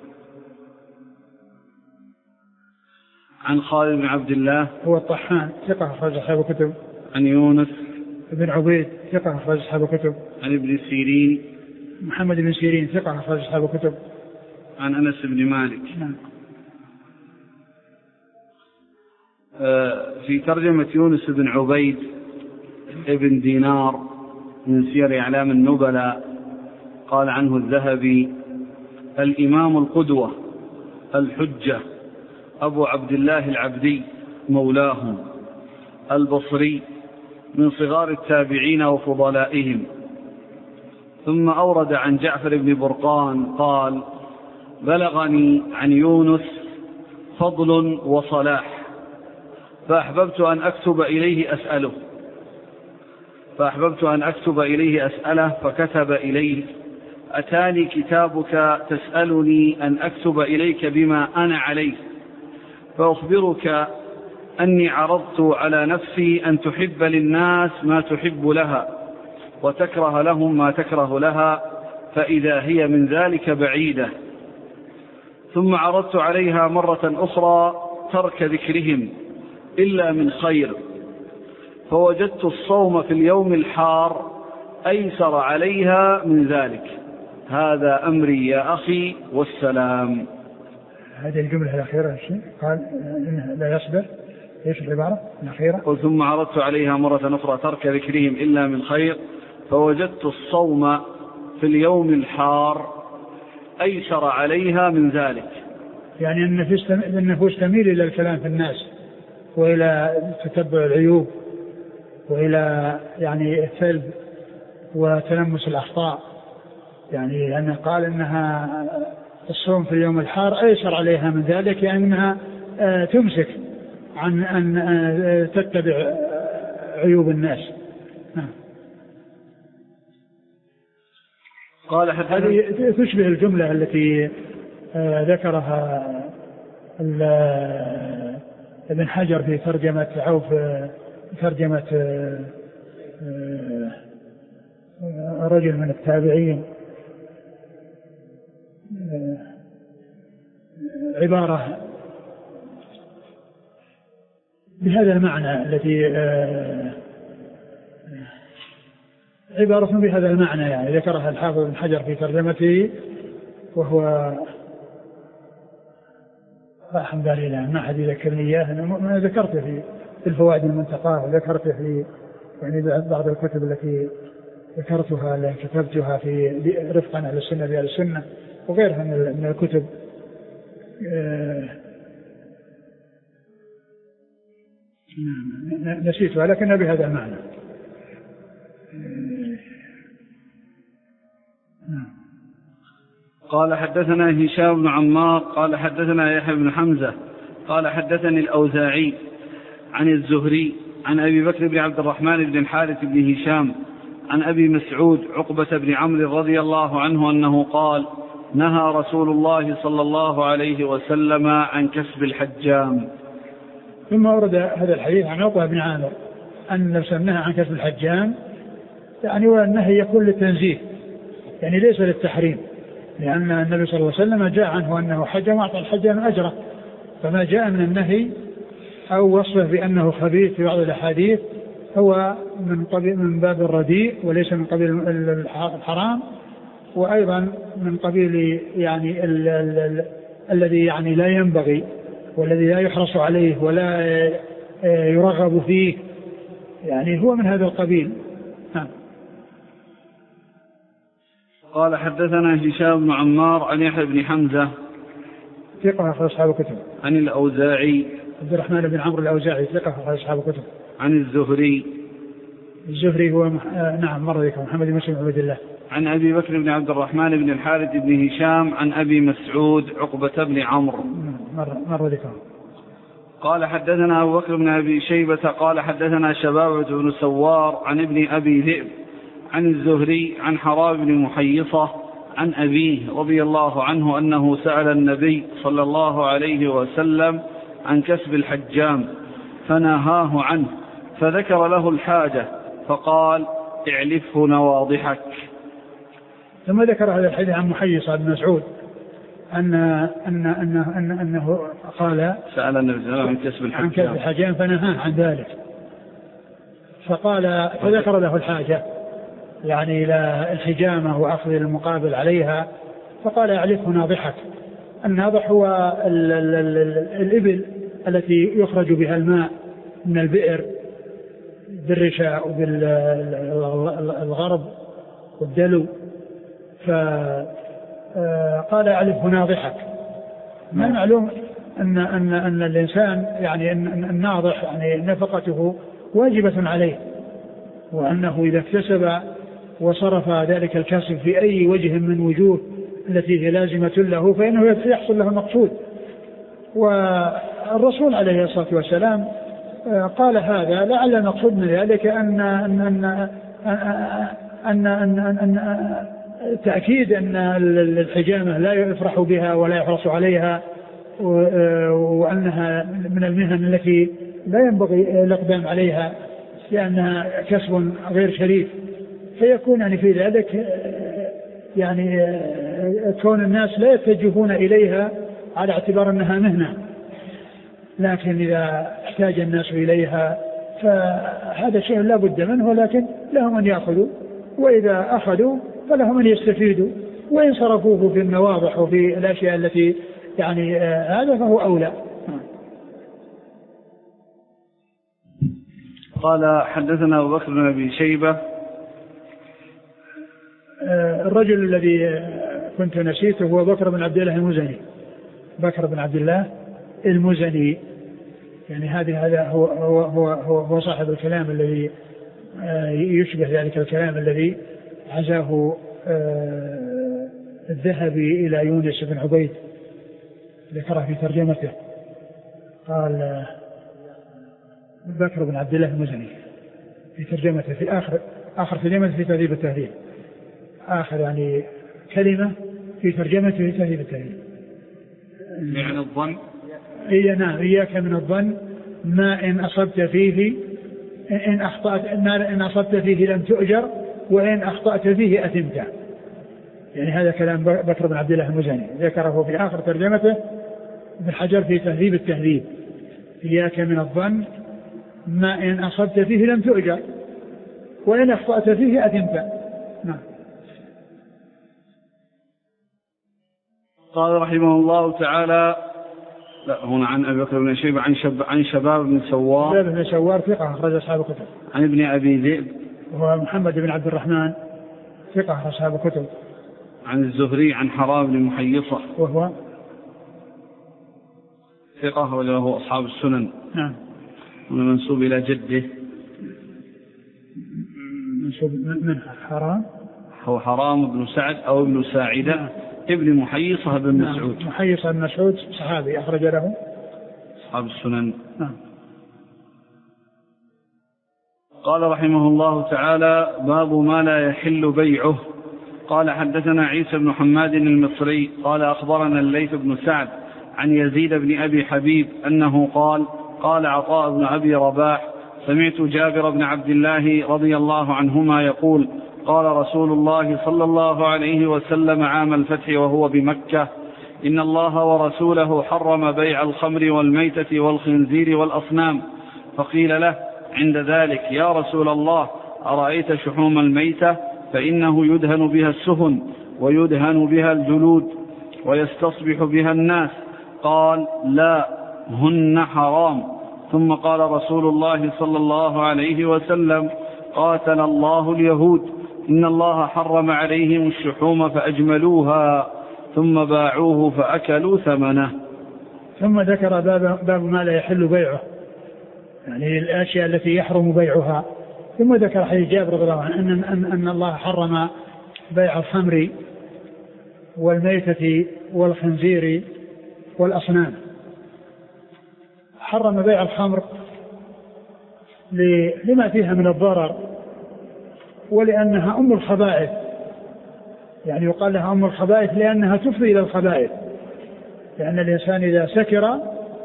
عن خالد بن عبد الله هو الطحان ثقة أخرج أصحاب الكتب. عن يونس بن عبيد ثقة أخرج أصحاب الكتب. عن ابن سيرين محمد بن سيرين ثقة أخرج أصحاب الكتب. عن أنس بن مالك. نعم. في ترجمة يونس بن عبيد ابن دينار من سير أعلام النبلاء قال عنه الذهبي: الإمام القدوة الحجة أبو عبد الله العبدي مولاهم البصري من صغار التابعين وفضلائهم. ثم أورد عن جعفر بن برقان قال: بلغني عن يونس فضل وصلاح فأحببت أن أكتب إليه أسأله فأحببت أن أكتب إليه أسأله فكتب إليه: أتاني كتابك تسألني أن أكتب إليك بما أنا عليه، فأخبرك أني عرضت على نفسي أن تحب للناس ما تحب لها وتكره لهم ما تكره لها، فإذا هي من ذلك بعيدة. ثم عرضت عليها مرة أخرى ترك ذكرهم إلا من خير، فوجدت الصوم في اليوم الحار أيسر عليها من ذلك. هذا أمري يا أخي والسلام. هذه الجملة الأخيرة قال إنه لا يصبر، إيش العبارة الأخيرة؟ ثم عرضت عليها مرة أخرى ترك ذكرهم إلا من خير، فوجدت الصوم في اليوم الحار أيسر عليها من ذلك. يعني النفوس تميل إلى الكلام في الناس وإلى تتبع العيوب وإلى يعني الثلب وتلمس الأخطاء، يعني لأنه قال إنها الصوم في اليوم الحار أيسر عليها من ذلك، لأنها يعني تمسك عن أن تتبع عيوب الناس. قال حدثنا هذه تشبه الجملة التي ذكرها ابن حجر في ترجمة عوف، ترجمة رجل من التابعين، عبارة بهذا المعنى التي عبارة بهذا المعنى يعني ذكرها الحافظ ابن حجر في ترجمته، وهو الحمد لله ما حد يذكرني إياه. أنا ذكرته في الفوائد المنتقاه، وذكرته في يعني بعض الكتب التي ذكرتها التي كتبتها في رفقا على السنة بأهل السنة وغيرها من الكتب. نسيتها لكن بهذا المعنى. قال حدثنا هشام بن عمار قال حدثنا يحيى بن حمزة قال حدثني الأوزاعي عن الزهري عن أبي بكر بن عبد الرحمن بن الحارث بن هشام عن أبي مسعود عقبة بن عمرو رضي الله عنه أنه قال: نهى رسول الله صلى الله عليه وسلم عن كسب الحجام. ثم ورد هذا الحديث عن عقبة بن عامر أن لو سمناها عن كسب الحجام يعني والنهي يكون للتنزيه يعني ليس للتحريم، لأن النبي صلى الله عليه وسلم جاء عنه أنه حجم وأعطى الحجام أجره، فما جاء من النهي أو وصفه بأنه خبيث في بعض الأحاديث هو من قبيل من باب الرديء وليس من قبيل الحرام، وأيضا من قبيل يعني ال ال ال الذي يعني لا ينبغي والذي لا يحرص عليه ولا يرغب فيه، يعني هو من هذا القبيل. ها. قال حدثنا هشام بن عمار عن يحيى بن حمزة ثقة أخرج أصحاب الكتب. عن الأوزاعي عبد الرحمن بن عمرو الأوزاعي ثقة أخرج أصحاب الكتب. عن الزهري الزهري هو مح... آه نعم مر ذكر محمد بن مسلم عبد الله. عن أبي بكر بن عبد الرحمن بن الحارث بن هشام عن أبي مسعود عقبة بن عمرو مر مر ذكر. قال حدثنا أبو بكر بن أبي شيبة قال حدثنا شبابة بن سوار عن ابن أبي ذئب عن الزهري عن حرام بن محيصة عن أبيه رضي الله عنه أنه سأل النبي صلى الله عليه وسلم عن كسب الحجام فنهاه عنه، فذكر له الحاجة فقال: اعلفه نواضحك. ثم ذكر هذا الحديث عن محيصة بن مسعود أن أن أن أن أنه قال: سأل النبي صلى الله عليه وسلم عن كسب الحجام, عن كسب الحجام فنهاه عن ذلك، فقال فذكر له الحاجة يعني إلى الحجامة وأخذ المقابل عليها، فقال: اعلفه ناضحك. الناضح هو ال ال ال الإبل التي يخرج بها الماء من البئر بالرشاء وبالغرب والدلو، فقال: اعلفه ناضحك. ما معلوم أن, أن, أن الإنسان يعني أن الناضح يعني نفقته واجبة عليه، وأنه إذا اكتسب وصرف ذلك الكسب في أي وجه من وجوه التي هي لازمة له فإنه يحصل له المقصود. والرسول عليه الصلاة والسلام قال هذا لعل المقصود من ذلك أن أن أن أن أن أن تأكيد أن الحجامة لا يفرح بها ولا يحرص عليها، وأنها من المهن التي لا ينبغي الإقدام عليها لأنها كسب غير شريف، فيكون يعني في ذلك يعني كون الناس لا يتجهون إليها على اعتبار أنها مهنة، لكن إذا احتاج الناس إليها فهذا شيء لا بد منه، ولكن لهم أن يأخذوا، وإذا أخذوا فلهم أن يستفيدوا، وإن صرفوه في النواضح وفي الأشياء التي يعني هذا فهو أولى. قال حدثنا أبو بكر بن أبي شيبة. الرجل الذي كنت نسيته هو بكر بن عبد الله المزني، بكر بن عبد الله المزني، يعني هذه هذا هو هو هو هو, هو صاحب الكلام الذي يشبه ذلك الكلام الذي عزاه الذهبي إلى يونس بن عبيد، ذكره في ترجمته، قال بكر بن عبد الله المزني في ترجمته في آخر آخر ترجمته في تهذيب التهذيب، آخر يعني كلمة في ترجمته في تهذيب التهذيب. يعني الظن إيه نعم إياك من الظن ما إن أصبت فيه إن أخطأت ما إن أصبت فيه لم تؤجر وإن أخطأت فيه أثمت. يعني هذا كلام بكر بن عبد الله المزني ذكره في آخر ترجمته ابن حجر في تهذيب التهذيب. إياك من الظن ما إن أصبت فيه لم تؤجر وإن أخطأت فيه أثمت. نعم. قال رحمه الله تعالى لا هنا عن أبي بكر بن شيبة عن, شب عن شباب بن سوار شباب بن سوار ثقة أخرج أصحاب الكتب. عن ابن أبي ذئب وهو محمد بن عبد الرحمن ثقة أخرج أصحاب الكتب. عن الزهري عن حرام بن محيصة وهو ثقة وله أصحاب السنن. نعم. ومنسوب إلى جده منسوب من حرام هو حرام بن سعد أو ابن ساعدة. نعم. ابن محيصة بن نعم. مسعود. محيصة بن مسعود صحابي أخرج له أصحاب السنن. نعم. قال رحمه الله تعالى باب ما لا يحل بيعه. قال حدثنا عيسى بن حماد المصري قال أخبرنا الليث بن سعد عن يزيد بن أبي حبيب أنه قال قال عطاء بن أبي رباح سمعت جابر بن عبد الله رضي الله عنهما يقول قال رسول الله صلى الله عليه وسلم عام الفتح وهو بمكة إن الله ورسوله حرم بيع الخمر والميتة والخنزير والأصنام. فقيل له عند ذلك يا رسول الله أرأيت شحوم الميتة فإنه يدهن بها السفن ويدهن بها الجلود ويستصبح بها الناس. قال لا هن حرام. ثم قال رسول الله صلى الله عليه وسلم قاتل الله اليهود إن الله حرم عليهم الشحوم فأجملوها ثم باعوه فأكلوا ثمنه. ثم ذكر باب, باب ما لا يحل بيعه يعني الأشياء التي يحرم بيعها. ثم ذكر حديث جابر رضي الله عنه أن, أن, أن الله حرم بيع الخمر والميتة والخنزير والأصنام. حرم بيع الخمر لما فيها من الضرر ولأنها أم الخبائث يعني يقال لها أم الخبائث لأنها تفضي إلى الخبائث لأن الإنسان إذا سكر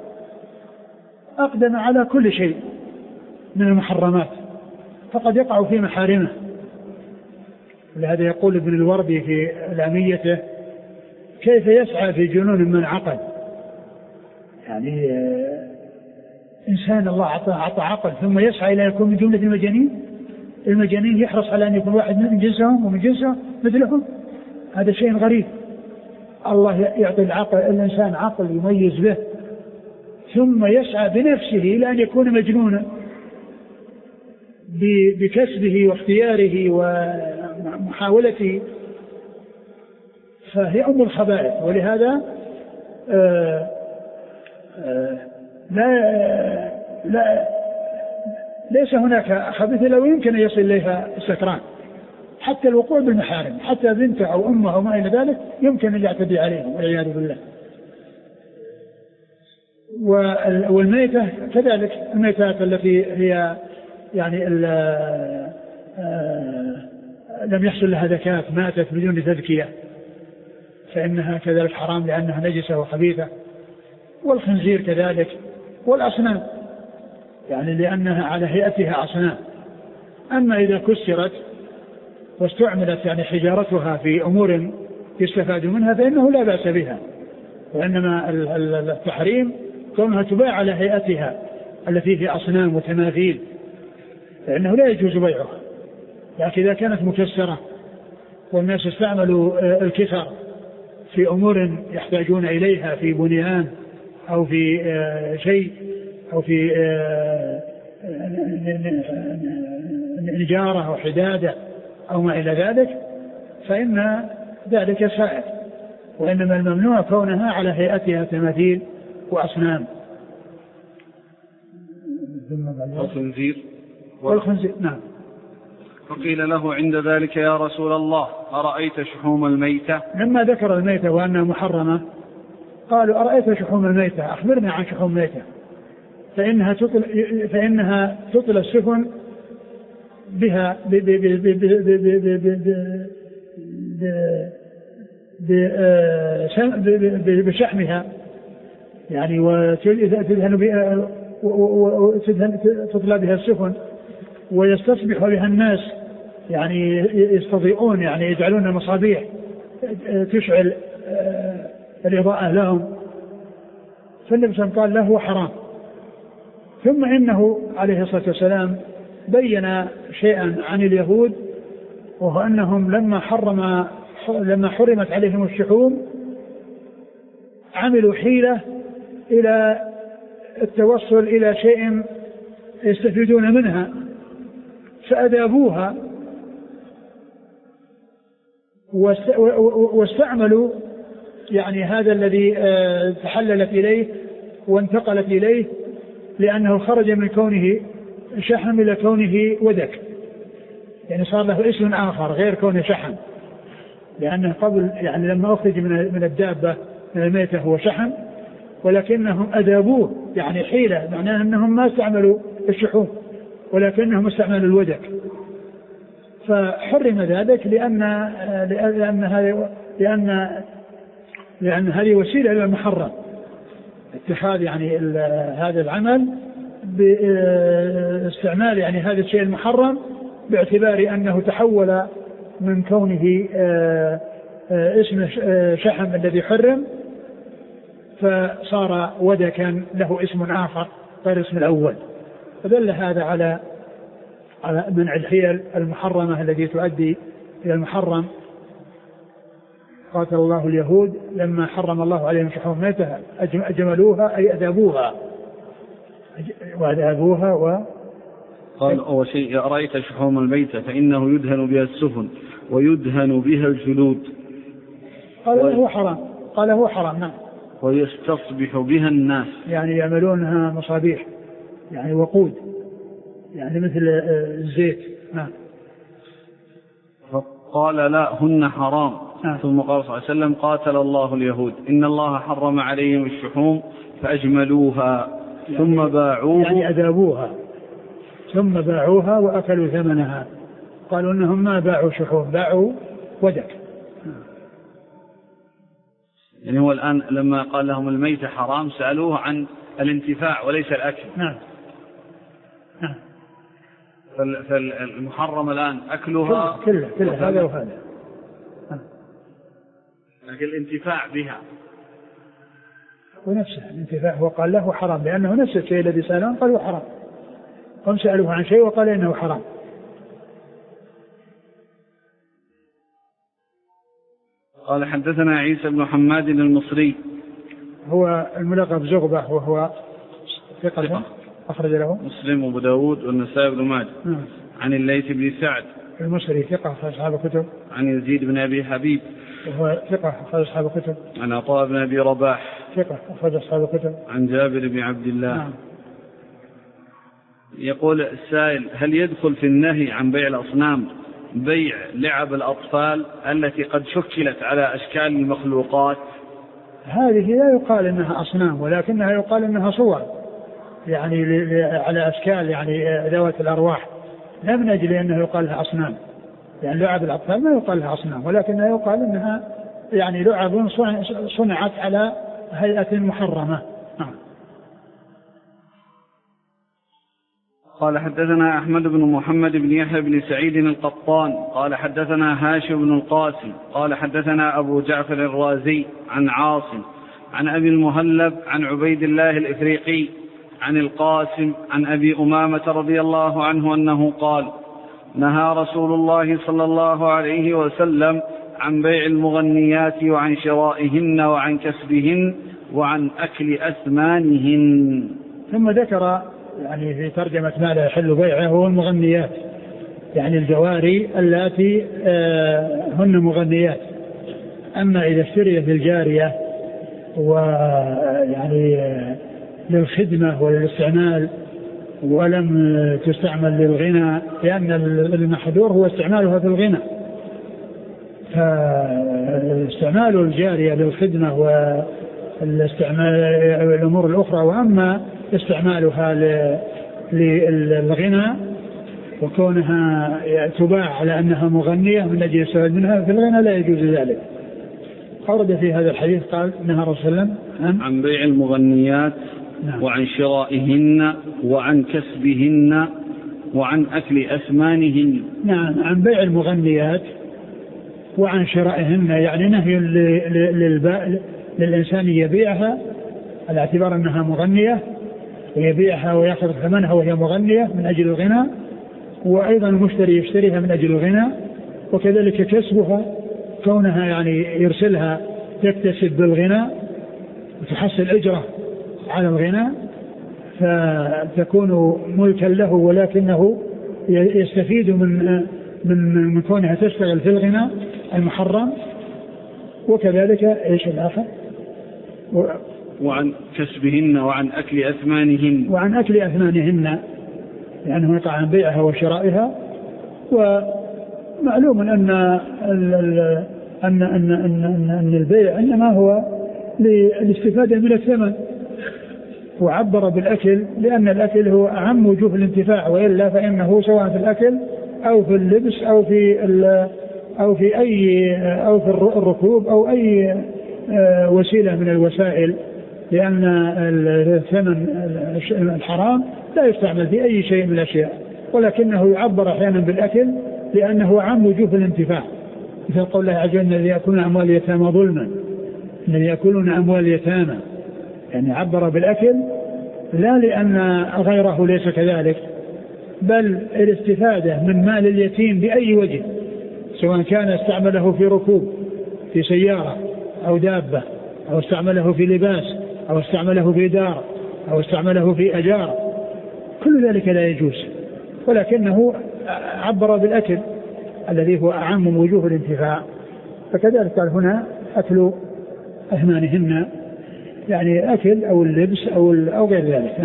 أقدم على كل شيء من المحرمات فقد يقع في محارمه. ولهذا يقول ابن الوردي في لاميته كيف يسعى في جنون من عقل يعني إنسان الله أعطى عقل ثم يسعى إلى يكون من جملة المجانين. المجانين يحرص على أن يكون واحد من جنسهم ومن جنسه مثلهم. هذا شيء غريب. الله يعطي العقل الإنسان عقل يميز به ثم يسعى بنفسه إلى أن يكون مجنونا بكسبه واختياره ومحاولته فهي أم الخبائث. ولهذا آآ آآ لا لا ليس هناك خبيث لو يمكن أن يصل إليها السكران حتى الوقوع بالمحارم حتى بنته أو أمه أو ما إلى ذلك يمكن أن يعتدي عليهم والعياذ بالله. والميتة كذلك الميتات التي هي يعني لم يحصل لها زكاة ماتت بدون تزكية فإنها كذلك حرام لأنها نجسة وخبيثة. والخنزير كذلك والأصنام يعني لأنها على هيئتها أصنام. أما إذا كسرت واستعملت يعني حجارتها في أمور يستفاد منها فإنه لا بأس بها. وإنما التحريم كونها تباع على هيئتها التي في أصنام وتماثيل فإنه لا يجوز بيعها. لكن إذا كانت مكسرة والناس استعملوا الكسر في أمور يحتاجون إليها في بنيان أو في شيء أو في نجارة أو حدادة أو ما إلى ذلك فإن ذلك سائر. وإنما الممنوع كونها على هيئتها تماثيل وأصنام. والخنزير والخنزير نعم. فقيل له عند ذلك يا رسول الله أرأيت شحوم الميتة. لما ذكر الميتة وأنها محرمة قالوا أرأيت شحوم الميتة أخبرنا عن شحوم الميتة فإنها تطل فإنها تطل السفن بها بشحمها يعني وتدهن تطلى بها السفن ويستصبح بها الناس يعني يستضيئون يعني يجعلون مصابيح تشعل الإضاءة لهم. فالنبي صلى الله عليه وسلم قال له حرام. ثم إنه عليه الصلاة والسلام بين شيئا عن اليهود وهو أنهم لما حرم لما حرمت عليهم الشحوم عملوا حيلة إلى التوصل إلى شيء يستفيدون منها فأدابوها واستعملوا يعني هذا الذي تحللت إليه وانتقلت إليه لأنه خرج من كونه شحم إلى كونه ودك يعني صار له اسم آخر غير كونه شحم لأنه قبل يعني لما أخرج من الدابة من الميتة هو شحم ولكنهم أدابوه يعني حيلة معناه أنهم ما استعملوا الشحوم ولكنهم استعملوا الودك فحرم ذلك لأن لأن هذه لأن لأن هذه وسيلة إلى المحرم اتخاذ يعني هذا العمل باستعمال يعني هذا الشيء المحرم باعتبار أنه تحول من كونه اسم شحم الذي حرم فصار ودكا له اسم آخر غير اسم الأول. فدل هذا على على منع الحيل المحرمة التي تؤدي إلى المحرم. قاتل الله اليهود لما حرم الله عليهم شحوم ميتة أجملوها أي أذابوها وأذابوها و قال أول شيء رأيت شحوم الميتة فإنه يدهن بها السفن ويدهن بها الجلود. قال و... هو حرام قال هو حرام نعم. ويستصبح بها الناس يعني يعملونها مصابيح يعني وقود يعني مثل الزيت نعم. قال لا هن حرام نعم. ثم قال صلى الله عليه وسلم قاتل الله اليهود إن الله حرم عليهم الشحوم فأجملوها يعني ثم باعوها يعني أذابوها ثم باعوها وأكلوا ثمنها. قالوا إنهم ما باعوا شحوم باعوا ودك. يعني هو الآن لما قال لهم الميت حرام سألوه عن الانتفاع وليس الأكل. نعم نعم. فالمحرم الآن أكلها كله كله هذا وهذا لكن الانتفاع بها ونفسه الانتفاع وقال له حرام لأنه نفس الشيء الذي سألوه قالوا حرام هم سألوه عن شيء وقال إنه حرام. قال حدثنا عيسى بن حماد المصري هو الملقب زغبة وهو ثقة أخرج له مسلم وأبو داود والنسائي بن ماجه عن الليث بن سعد المصري ثقة أخرج أصحاب الكتب عن يزيد بن أبي حبيب وهو ثقة أخرج أصحاب الكتب عن عطاء بن أبي رباح ثقة أخرج أصحاب الكتب عن جابر بن عبد الله. نعم. يقول السائل هل يدخل في النهي عن بيع الأصنام بيع لعب الأطفال التي قد شكلت على أشكال المخلوقات؟ هذه لا يقال إنها أصنام ولكنها يقال إنها صور يعني على أشكال يعني ذوات الأرواح لا من أجل أنه يقال لها أصنام يعني لعب الأطفال ما يقال لها أصنام ولكنها يقال إنها يعني لعب صنعت على هيئة محرمة. قال حدثنا أحمد بن محمد بن يحيى بن سعيد القطان قال حدثنا هاشم بن القاسم قال حدثنا أبو جعفر الرازي عن عاصم عن أبي المهلب عن عبيد الله الإفريقي عن القاسم عن أبي أمامة رضي الله عنه أنه قال نهى رسول الله صلى الله عليه وسلم عن بيع المغنيات وعن شرائهن وعن كسبهن وعن أكل أثمانهن. ثم ذكر يعني في ترجمة ما لا يحل بيعه هو المغنيات يعني الجواري التي هن مغنيات. أما إذا اشتريت الجارية ويعني للخدمة وللاستعمال ولم تستعمل للغنى لأن المحذور هو استعمالها في الغنى فاستعمال الجارية للخدمة والاستعمال الأمور الأخرى وأما استعمالها للغنى وكونها تباع على أنها مغنية من أجل السبب منها في الغنى لا يجوز ذلك. أورد في هذا الحديث قال نهى رسول الله عن, عن بيع المغنيات نعم. وعن شرائهن وعن كسبهن وعن أكل أثمانهن. نعم عن بيع المغنيات وعن شرائهن يعني نهي للإنسان يبيعها على اعتبار أنها مغنية ويبيعها ويأخذ ثمنها وهي مغنية من أجل الغنى، وأيضا المشتري يشتريها من أجل الغنى، وكذلك كسبها كونها يعني يرسلها تكتسب بالغنى وتحصل أجرة على الغنى فتكون ملكا له، ولكنه يستفيد من من من كونها تشتغل في الغنى المحرم. وكذلك ايش الآخر؟ و... وعن كسبهن وعن أكل أثمانهن وعن أكل أثمانهن لأنه يقع عن بيعها وشرائها. ومعلوم أن أن أن أن أن, أن البيع إنما هو للاستفادة من الثمن، وعبر بالأكل لأن الأكل هو أهم وجوه الانتفاع، وإلا فإنه سواء في الأكل أو في اللبس أو في أو في أي أو في الركوب أو أي وسيلة من الوسائل، لأن الثمن الحرام لا يستعمل في أي شيء من الأشياء، ولكنه يعبر أحيانا بالأكل لأنه عام وجوه الانتفاع، مثل قول الله عز وجل الذين يأكلون أموال اليتامى ظلما، الذين يأكلون أموال اليتامى، يعني عبر بالأكل لا لأن غيره ليس كذلك، بل الاستفادة من مال اليتيم بأي وجه، سواء كان استعمله في ركوب في سيارة أو دابة، أو استعمله في لباس، أو استعمله في دار، أو استعمله في أجار، كل ذلك لا يجوز، ولكنه عبر بالأكل الذي هو أعم من وجوه الانتفاع. فكذلك قال هنا أكل أثمانهن يعني أكل أو اللبس أو, أو غير ذلك.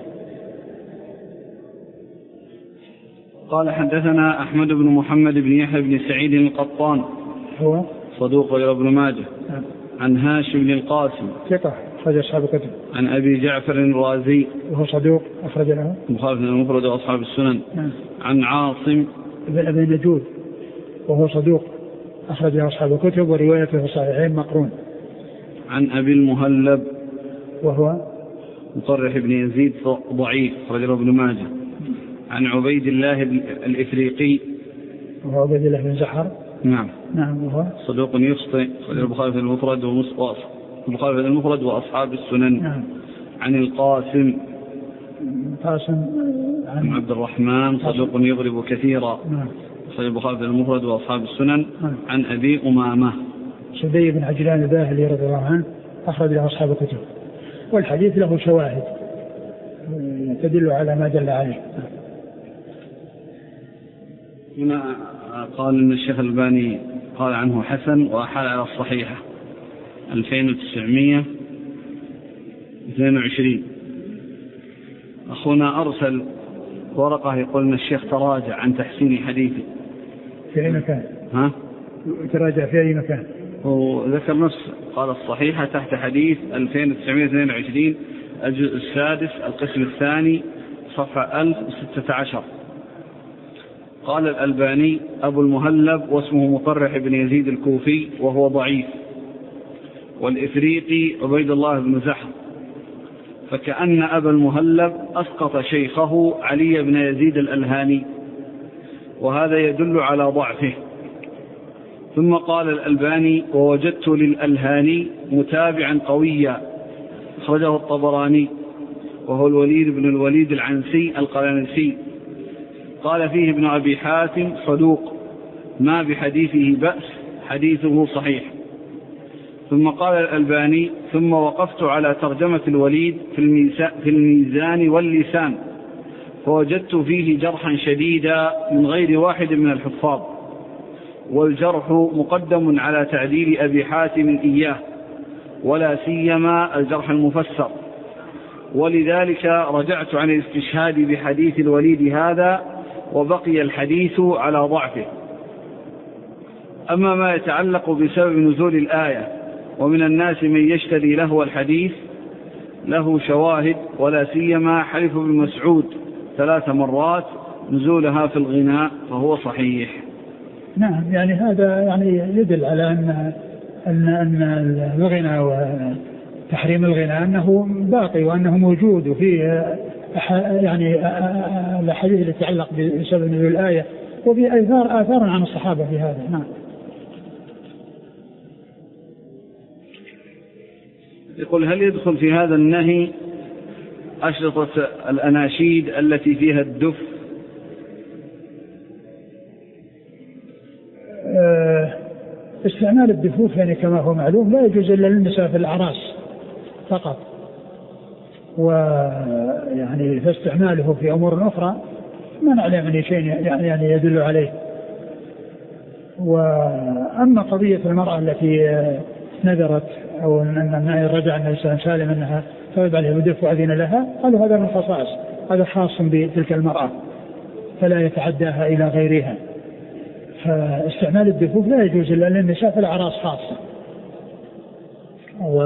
قال حدثنا أحمد بن محمد بن يحيى بن سعيد القطان هو صدوق غير ابن ماجه نعم. عن هاشم بن القاسم ثقة أخرج أصحاب الكتب. عن أبي جعفر الرازي وهو صدوق أخرج له مخالف المفرد وأصحاب السنن نعم. عن عاصم بن أبي نجود وهو صدوق أخرج له أصحاب الكتب وروايته في الصحيحين مقرون. عن أبي المهلب وهو مطرح بن يزيد ضعيف أخرج له ابن ماجه. عن عبيد الله الإفريقي وهو عبيد الله بن زحر نعم نعم وهو صدوق يخطئ أخرج البخاري في المفرد البخاري في المفرد وأصحاب السنن. نعم. عن القاسم قاسم عن عبد الرحمن صدوق يغرب كثيرا نعم. أخرج البخاري في المفرد وأصحاب السنن. نعم. عن أبي أمامة سدي بن عجلان الباهلي رضي الله عنه أخرج له أصحاب الكتب، والحديث له شواهد تدل على ما دل عليه. هنا قال إن الشيخ الألباني قال عنه حسن وأحال على الصحيحة ألفين وتسعمائة واثنين وعشرين. أخونا أرسل ورقة يقول إن الشيخ تراجع عن تحسين حديثه. في أي مكان؟ ها؟ تراجع في أي مكان؟ وذكر نفس قال الصحيحة تحت حديث ألفين وتسعمائة واثنين وعشرين الجزء السادس القسم الثاني صفحة ألف وستة عشر. قال الألباني أبو المهلب واسمه مطرح بن يزيد الكوفي وهو ضعيف، والإفريقي عبيد الله بن زحر، فكأن أبا المهلب أسقط شيخه علي بن يزيد الألهاني، وهذا يدل على ضعفه. ثم قال الألباني ووجدت للألهاني متابعا قويا أخرجه الطبراني وهو الوليد بن الوليد العنسي القلنسي، قال فيه ابن أبي حاتم صدوق ما بحديثه بأس حديثه صحيح. ثم قال الألباني ثم وقفت على ترجمة الوليد في الميزان واللسان فوجدت فيه جرحا شديدا من غير واحد من الحفاظ، والجرح مقدم على تعديل أبي حاتم إياه ولا سيما الجرح المفسر، ولذلك رجعت عن الاستشهاد بحديث الوليد هذا وبقي الحديث على ضعفه. أما ما يتعلق بسبب نزول الآية ومن الناس من يشتري له الحديث له شواهد، ولا سيما حلف بن مسعود ثلاث مرات نزولها في الغناء فهو صحيح. نعم، يعني هذا يعني يدل على أن أن أن الغنى وتحريم الغنى أنه باقي وأنه موجود، وفيه يعني الحديث اللي يتعلق بسبب نزول الآية، وفي آثار آثار عن الصحابة في هذا. نعم. يقول هل يدخل في هذا النهي أشرطة الأناشيد التي فيها الدف؟ استعمال الدفوف يعني كما هو معلوم لا يجوز إلا للنساء في الأعراس فقط، ويعني فاستعماله في أمور أخرى ما نعلم من شيء يعني يدل عليه. وأما قضية المرأة التي نذرت أو أن رجع الإنسان سالم أنها فرض عليه الدف وأذن لها، قالوا هذا من خصائص، هذا خاص بتلك المرأة فلا يتعداها إلى غيرها. فاستعمال الدفوف لا يجوز إلا للنساء في الأعراس خاصة. و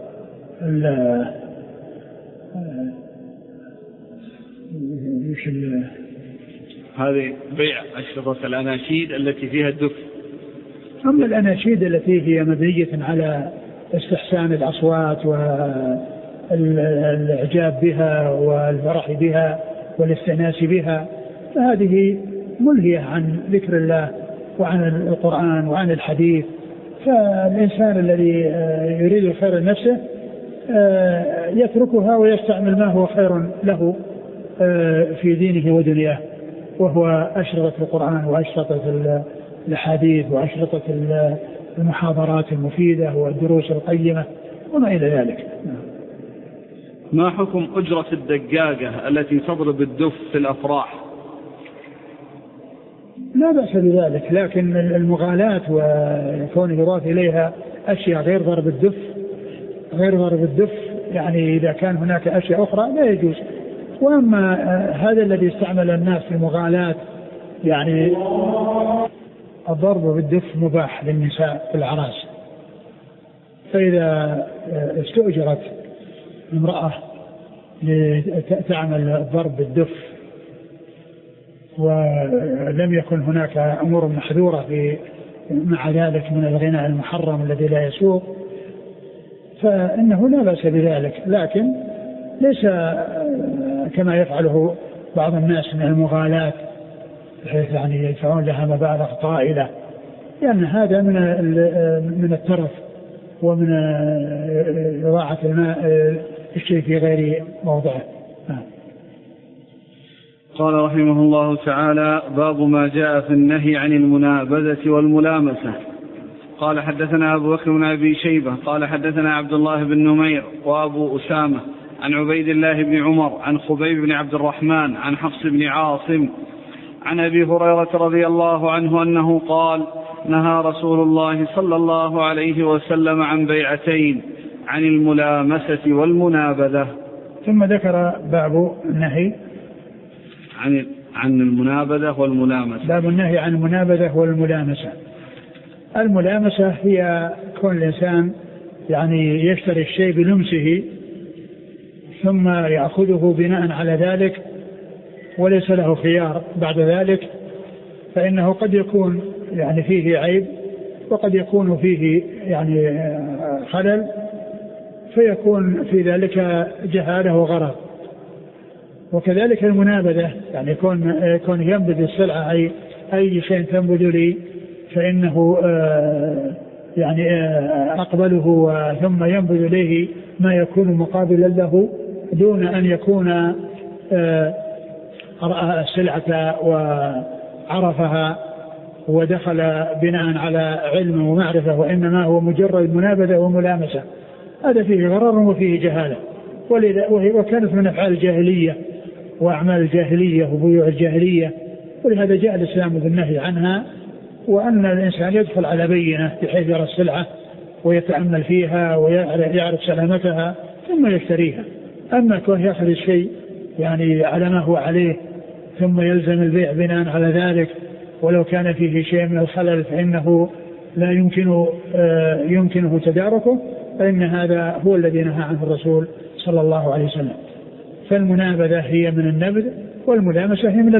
هذه بيع أشرطة الأناشيد التي فيها الدف. أما الأناشيد التي هي مبنية على استحسان الأصوات والإعجاب بها والفرح بها والاستئناس بها، فهذه ملهية عن ذكر الله وعن القرآن وعن الحديث. فالإنسان الذي يريد الخير لنفسه يتركها ويستعمل ما هو خير له في دينه ودنياه، وهو أشرطة القرآن وأشرطة الحديث وأشرطة المحاضرات المفيدة والدروس القيمة وما إلى ذلك. ما حكم أجرة الدقاقة التي تضرب الدف في الأفراح؟ لا بأس بذلك، لكن المغالاة وكون يضاف إليها أشياء غير ضرب الدف غير ضرب الدف يعني إذا كان هناك أشياء أخرى لا يجوز. وأما هذا الذي استعمل الناس في المغالاة يعني الضرب بالدف مباح للنساء في العراس، فإذا استؤجرت امرأة لتعمل الضرب بالدف ولم يكن هناك أمور محذورة في مع ذلك من الغناء المحرم الذي لا يسوق، فإنه لا بأس بذلك، لكن ليس كما يفعله بعض الناس من المغالاة بحيث يعني يدفعون لها مبالغ طائلة، لأن هذا من من الترف ومن إضاعة الماء الشيء في غير موضعه. قال رحمه الله تعالى: باب ما جاء في النهي عن المنابذة والملامسة. قال حدثنا أبو بكر بن أبي شيبة قال حدثنا عبد الله بن نمير وأبو أسامة عن عبيد الله بن عمر عن خبيب بن عبد الرحمن عن حفص بن عاصم عن أبي هريرة رضي الله عنه أنه قال: نهى رسول الله صلى الله عليه وسلم عن بيعتين، عن الملامسة والمنابذة. ثم ذكر باب النهي عن عن المنابذة والملامسة. باب النهي عن المنابذة والملامسة. الملامسة هي كون الإنسان يعني يشتري الشيء بلمسه ثم يأخذه بناء على ذلك وليس له خيار بعد ذلك، فإنه قد يكون يعني فيه عيب وقد يكون فيه يعني خلل، فيكون في ذلك جهالة وغرض. وكذلك المنابذة يعني يكون يكون ينبذ السلعة أي أي شيء تنبذ لي فإنه يعني أقبله ثم ينبذ إليه ما يكون مقابلا له دون أن يكون رأى السلعة وعرفها ودخل بناء على علم ومعرفة، وإنما هو مجرد منابذة وملامسة. هذا فيه غرر وفيه جهالة، وكانت من أفعال الجاهلية وأعمال الجاهلية وبيوع الجاهلية، ولهذا جاء الإسلام بالنهي عنها، وأن الإنسان يدخل على بينة بحيث يرى السلعة ويتأمل فيها ويعرف سلامتها ثم يشتريها. أما كون يأخذ الشيء يعني على ما هو عليه ثم يلزم البيع بناء على ذلك ولو كان فيه شيء من الخلل فإنه لا يمكن يمكنه تداركه، فإن هذا هو الذي نهى عنه الرسول صلى الله عليه وسلم. فالمنابذة هي من النبذ والملامسة هي من اللمس.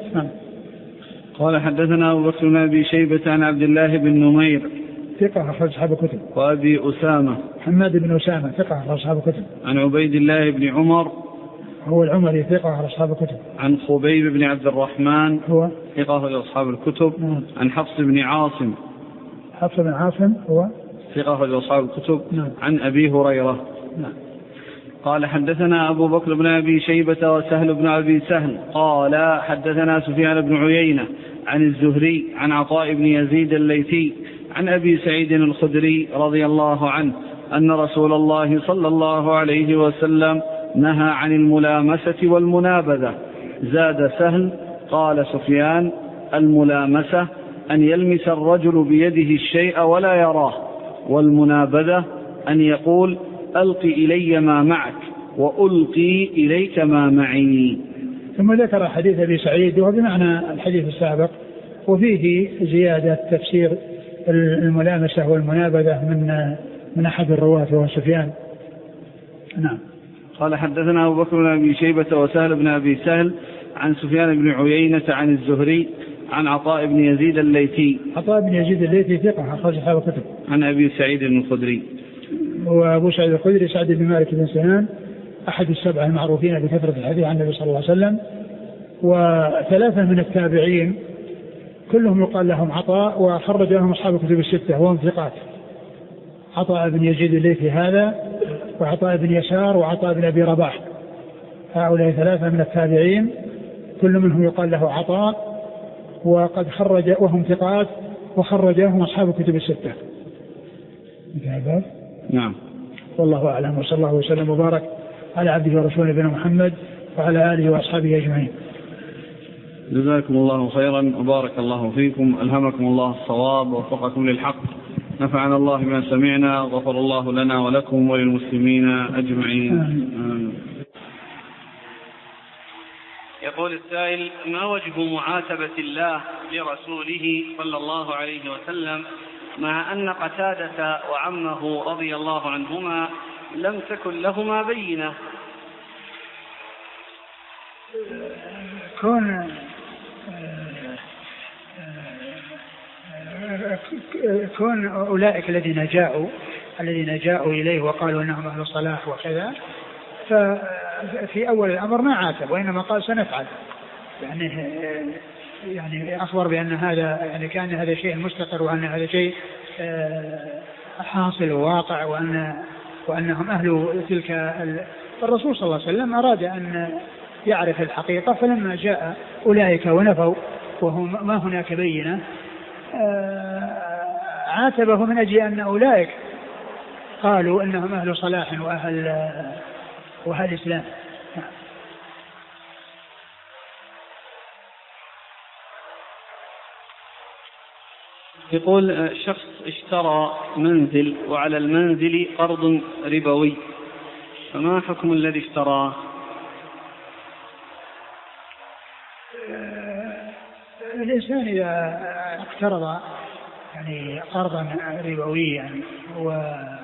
نعم. قال حدثنا أبو بكر بن أبي شيبة عن عبد الله بن نمير ثقة أخرج أصحاب الكتب. وأبي أسامة حماد بن أسامة ثقة أخرج أصحاب الكتب. عن عبيد الله بن عمر هو العمري ثقة أخرج أصحاب الكتب. عن خبيب بن عبد الرحمن هو ثقة أخرج أصحاب الكتب. نعم. عن حفص بن عاصم حفص بن عاصم هو ثقة أخرج أصحاب الكتب. نعم. عن أبي هريرة. نعم. قال حدثنا أبو بكر بن أبي شيبة وسهل بن أبي سهل قال حدثنا سفيان بن عيينة عن الزهري عن عطاء بن يزيد الليثي عن أبي سعيد الخدري رضي الله عنه أن رسول الله صلى الله عليه وسلم نهى عن الملامسة والمنابذة. زاد سهل قال سفيان الملامسة أن يلمس الرجل بيده الشيء ولا يراه، والمنابذة أن يقول ألق إلي ما معك وألقي إليك ما معي. ثم ذكر حديث أبي سعيد وهو بمعنى الحديث السابق، وفيه زيادة تفسير الملامسة والمنابذة من من أحد الرواة وهو سفيان. نعم. قال حدثنا أبو بكر بن أبي شيبة وسهل بن أبي سهل عن سفيان بن عيينة عن الزهري عن عطاء بن يزيد الليثي. عطاء بن يزيد الليثي ثقة أخرج أصحاب الكتب. عن أبي سعيد الخدري. وأبو سعيد الخدري سعد بن مالك بن سنان أحد السبعة المعروفين بكثرة الحديث عن النبي صلى الله عليه وسلم. وثلاثة من التابعين كلهم يقال لهم عطاء وخرج لهم أصحاب الكتب الستة وهم ثقات. عطاء بن يزيد الليثي هذا، وعطاء بن يسار، وعطاء بن أبي رباح. هؤلاء ثلاثة من التابعين كل منهم يقال له عطاء، وقد خرج وهم ثقات وخرجهم أصحاب الكتب الستة. نعم. والله أعلم، وصلى الله وسلم وبارك على عبده ورسوله نبينا محمد وعلى آله وأصحابه أجمعين. جزاكم الله خيرا وبارك الله فيكم، ألهمكم الله الصواب ووفقكم للحق، نفعنا الله بما سمعنا، غفر الله لنا ولكم وللمسلمين أجمعين. آمين. يقول السائل: ما وجه معاتبة الله لرسوله صلى الله عليه وسلم مع أن قتادة وعمه رضي الله عنهما لم تكن لهما بينة؟ كون كون أولئك الذين جاءوا الذين جاءوا إليه وقالوا أنهم أهل صلاح وكذا، ففي أول الأمر ما عاتب، وإنما قال سنفعل، يعني يعني أخبر بأن هذا يعني كان هذا شيء مستقر، وأن هذا شيء حاصل وواقع، وأن وأنهم أهل تلك. الرسول صلى الله عليه وسلم أراد أن يعرف الحقيقة، فلما جاء أولئك ونفوا وهم ما هناك بينة عاتبه من أجل أن أولئك قالوا أنهم أهل صلاح وأهل وأهل إسلام. يقول: شخص اشترى منزل وعلى المنزل قرض ربوي، فما حكم الذي اشتراه؟ الإنسان إذا اقترض يعني قرضا ربويا وبعد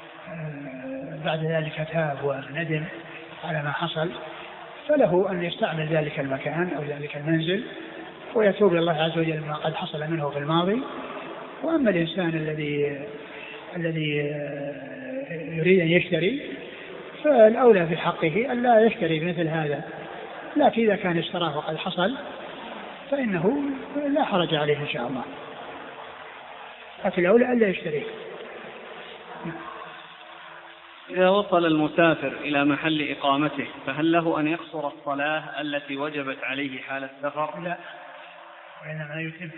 ذلك تاب وندم على ما حصل، فله أن يستعمل ذلك المكان أو ذلك المنزل ويتوب إلى الله عز وجل ما قد حصل منه في الماضي. وأما الإنسان الذي الذي يريد أن يشتري، فالأولى في حقه أن لا يشتري مثل هذا، لكن إذا كان اشتراه وقد حصل فإنه لا حرج عليه إن شاء الله، لكن الأولى أن لا يشتريه. إذا وصل المسافر إلى محل إقامته فهل له أن يقصر الصلاة التي وجبت عليه حال السفر؟ لا، وإنما يتم.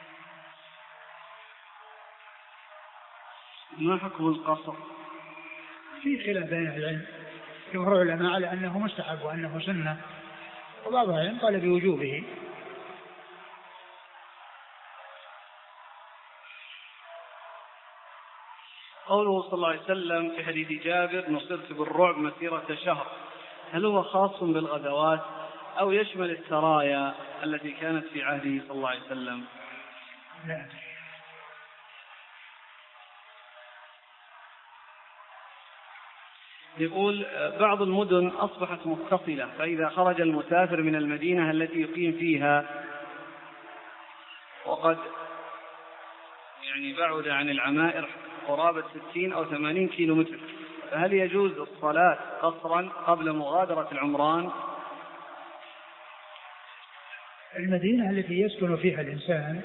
ما حكم القصر؟ في خلاف بين العلم، جمهور العلماء على أنه مستحب وأنه سنة، وبعض العلم قال بوجوبه. قوله صلى الله عليه وسلم في حديث جابر: نصرت بالرعب مسيرة شهر، هل هو خاص بالغزوات أو يشمل السرايا التي كانت في عهده صلى الله عليه وسلم؟ لا. يقول بعض المدن أصبحت متصلة، فإذا خرج المسافر من المدينة التي يقيم فيها وقد يعني بعد عن العمائر قرابة ستين أو ثمانين كيلو متر، فهل يجوز الصلاة قصرا قبل مغادرة العمران؟ المدينة التي يسكن فيها الإنسان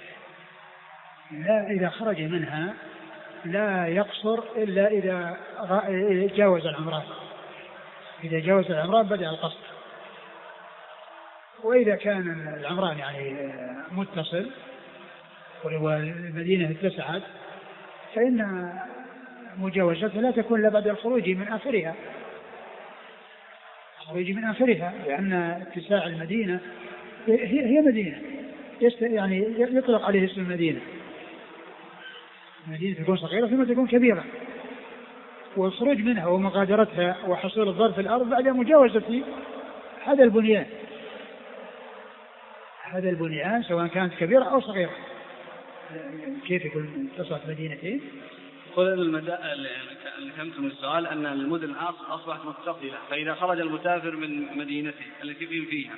لا إذا خرج منها لا يقصر إلا إذا جاوز العمران. إذا جاوز العمران بدأ القصر. وإذا كان العمران يعني متصل والمدينة اتسعت فإن مجاوزتها لا تكون إلا بعد الخروج من آخرها الخروج من آخرها لأن اتساع المدينة هي هي مدينة يعني يطلق عليه اسم المدينة. المدينة تكون صغيرة ثم تكون كبيرة، والخروج منها ومغادرتها وحصول الضرر في الأرض بعد مجاوزة هذا البنيان هذا البنيان سواء كانت كبيرة أو صغيرة. كيف يكون اتصلت مدينتين؟ قل المدى اللي فهمتم السؤال أن المدن أصبحت متصلة، فإذا خرج المسافر من مدينته التي يقيم فيها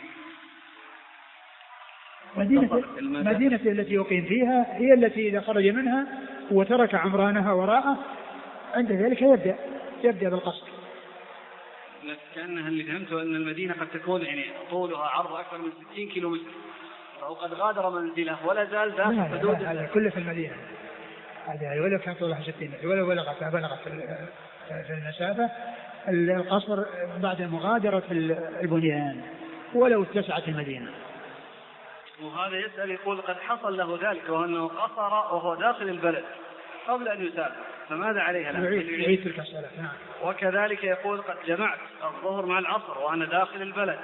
مدينة مدينة التي يقيم فيها هي التي إذا خرج منها وترك عمرانها وراءه عند ذلك يبدأ يبدأ بالقصر. كأنها اللي فهمته أن المدينة قد تكون يعني طولها عرض أكثر من ستين كيلو متر، فهو قد غادر منزله ولا زال داخل حدود. هذا كله في المدينة، هذا ولا كان طولها ستين متر ولا بلغت بلغت في المسافة. القصر بعد مغادرة البنيان ولو اتسعت المدينة. وهذا يسأل يقول قد حصل له ذلك وأنه قصر وهو داخل البلد قبل أن يسافر، فماذا عليه الآن؟ يعيد تلك الصلاة. نعم. وكذلك يقول قد جمعت الظهر مع العصر وأنا داخل البلد.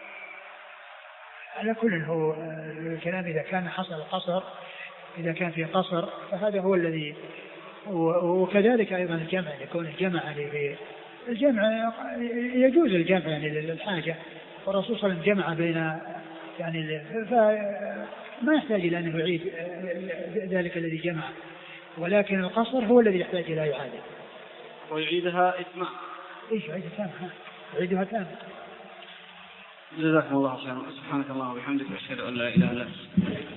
على كل هو الكلام إذا كان حصل القصر، إذا كان في قصر فهذا هو الذي، وكذلك أيضا الجمع يكون الجمع يعني الجمع يجوز الجمع يعني للحاجة، والرسول صلى الله عليه وسلم جمع بين يعني فما يحتاج إلى أنه يعيد ذلك الذي جمع، ولكن القصر هو الذي يحتاج إلى إعادة. ويعيدها إتمام. إيش يعيدها تامة؟ يعيدها تامة. جزاكم الله خيرا. سبحانك اللهم وبحمدك أشهد أن لا إله إلا أنت.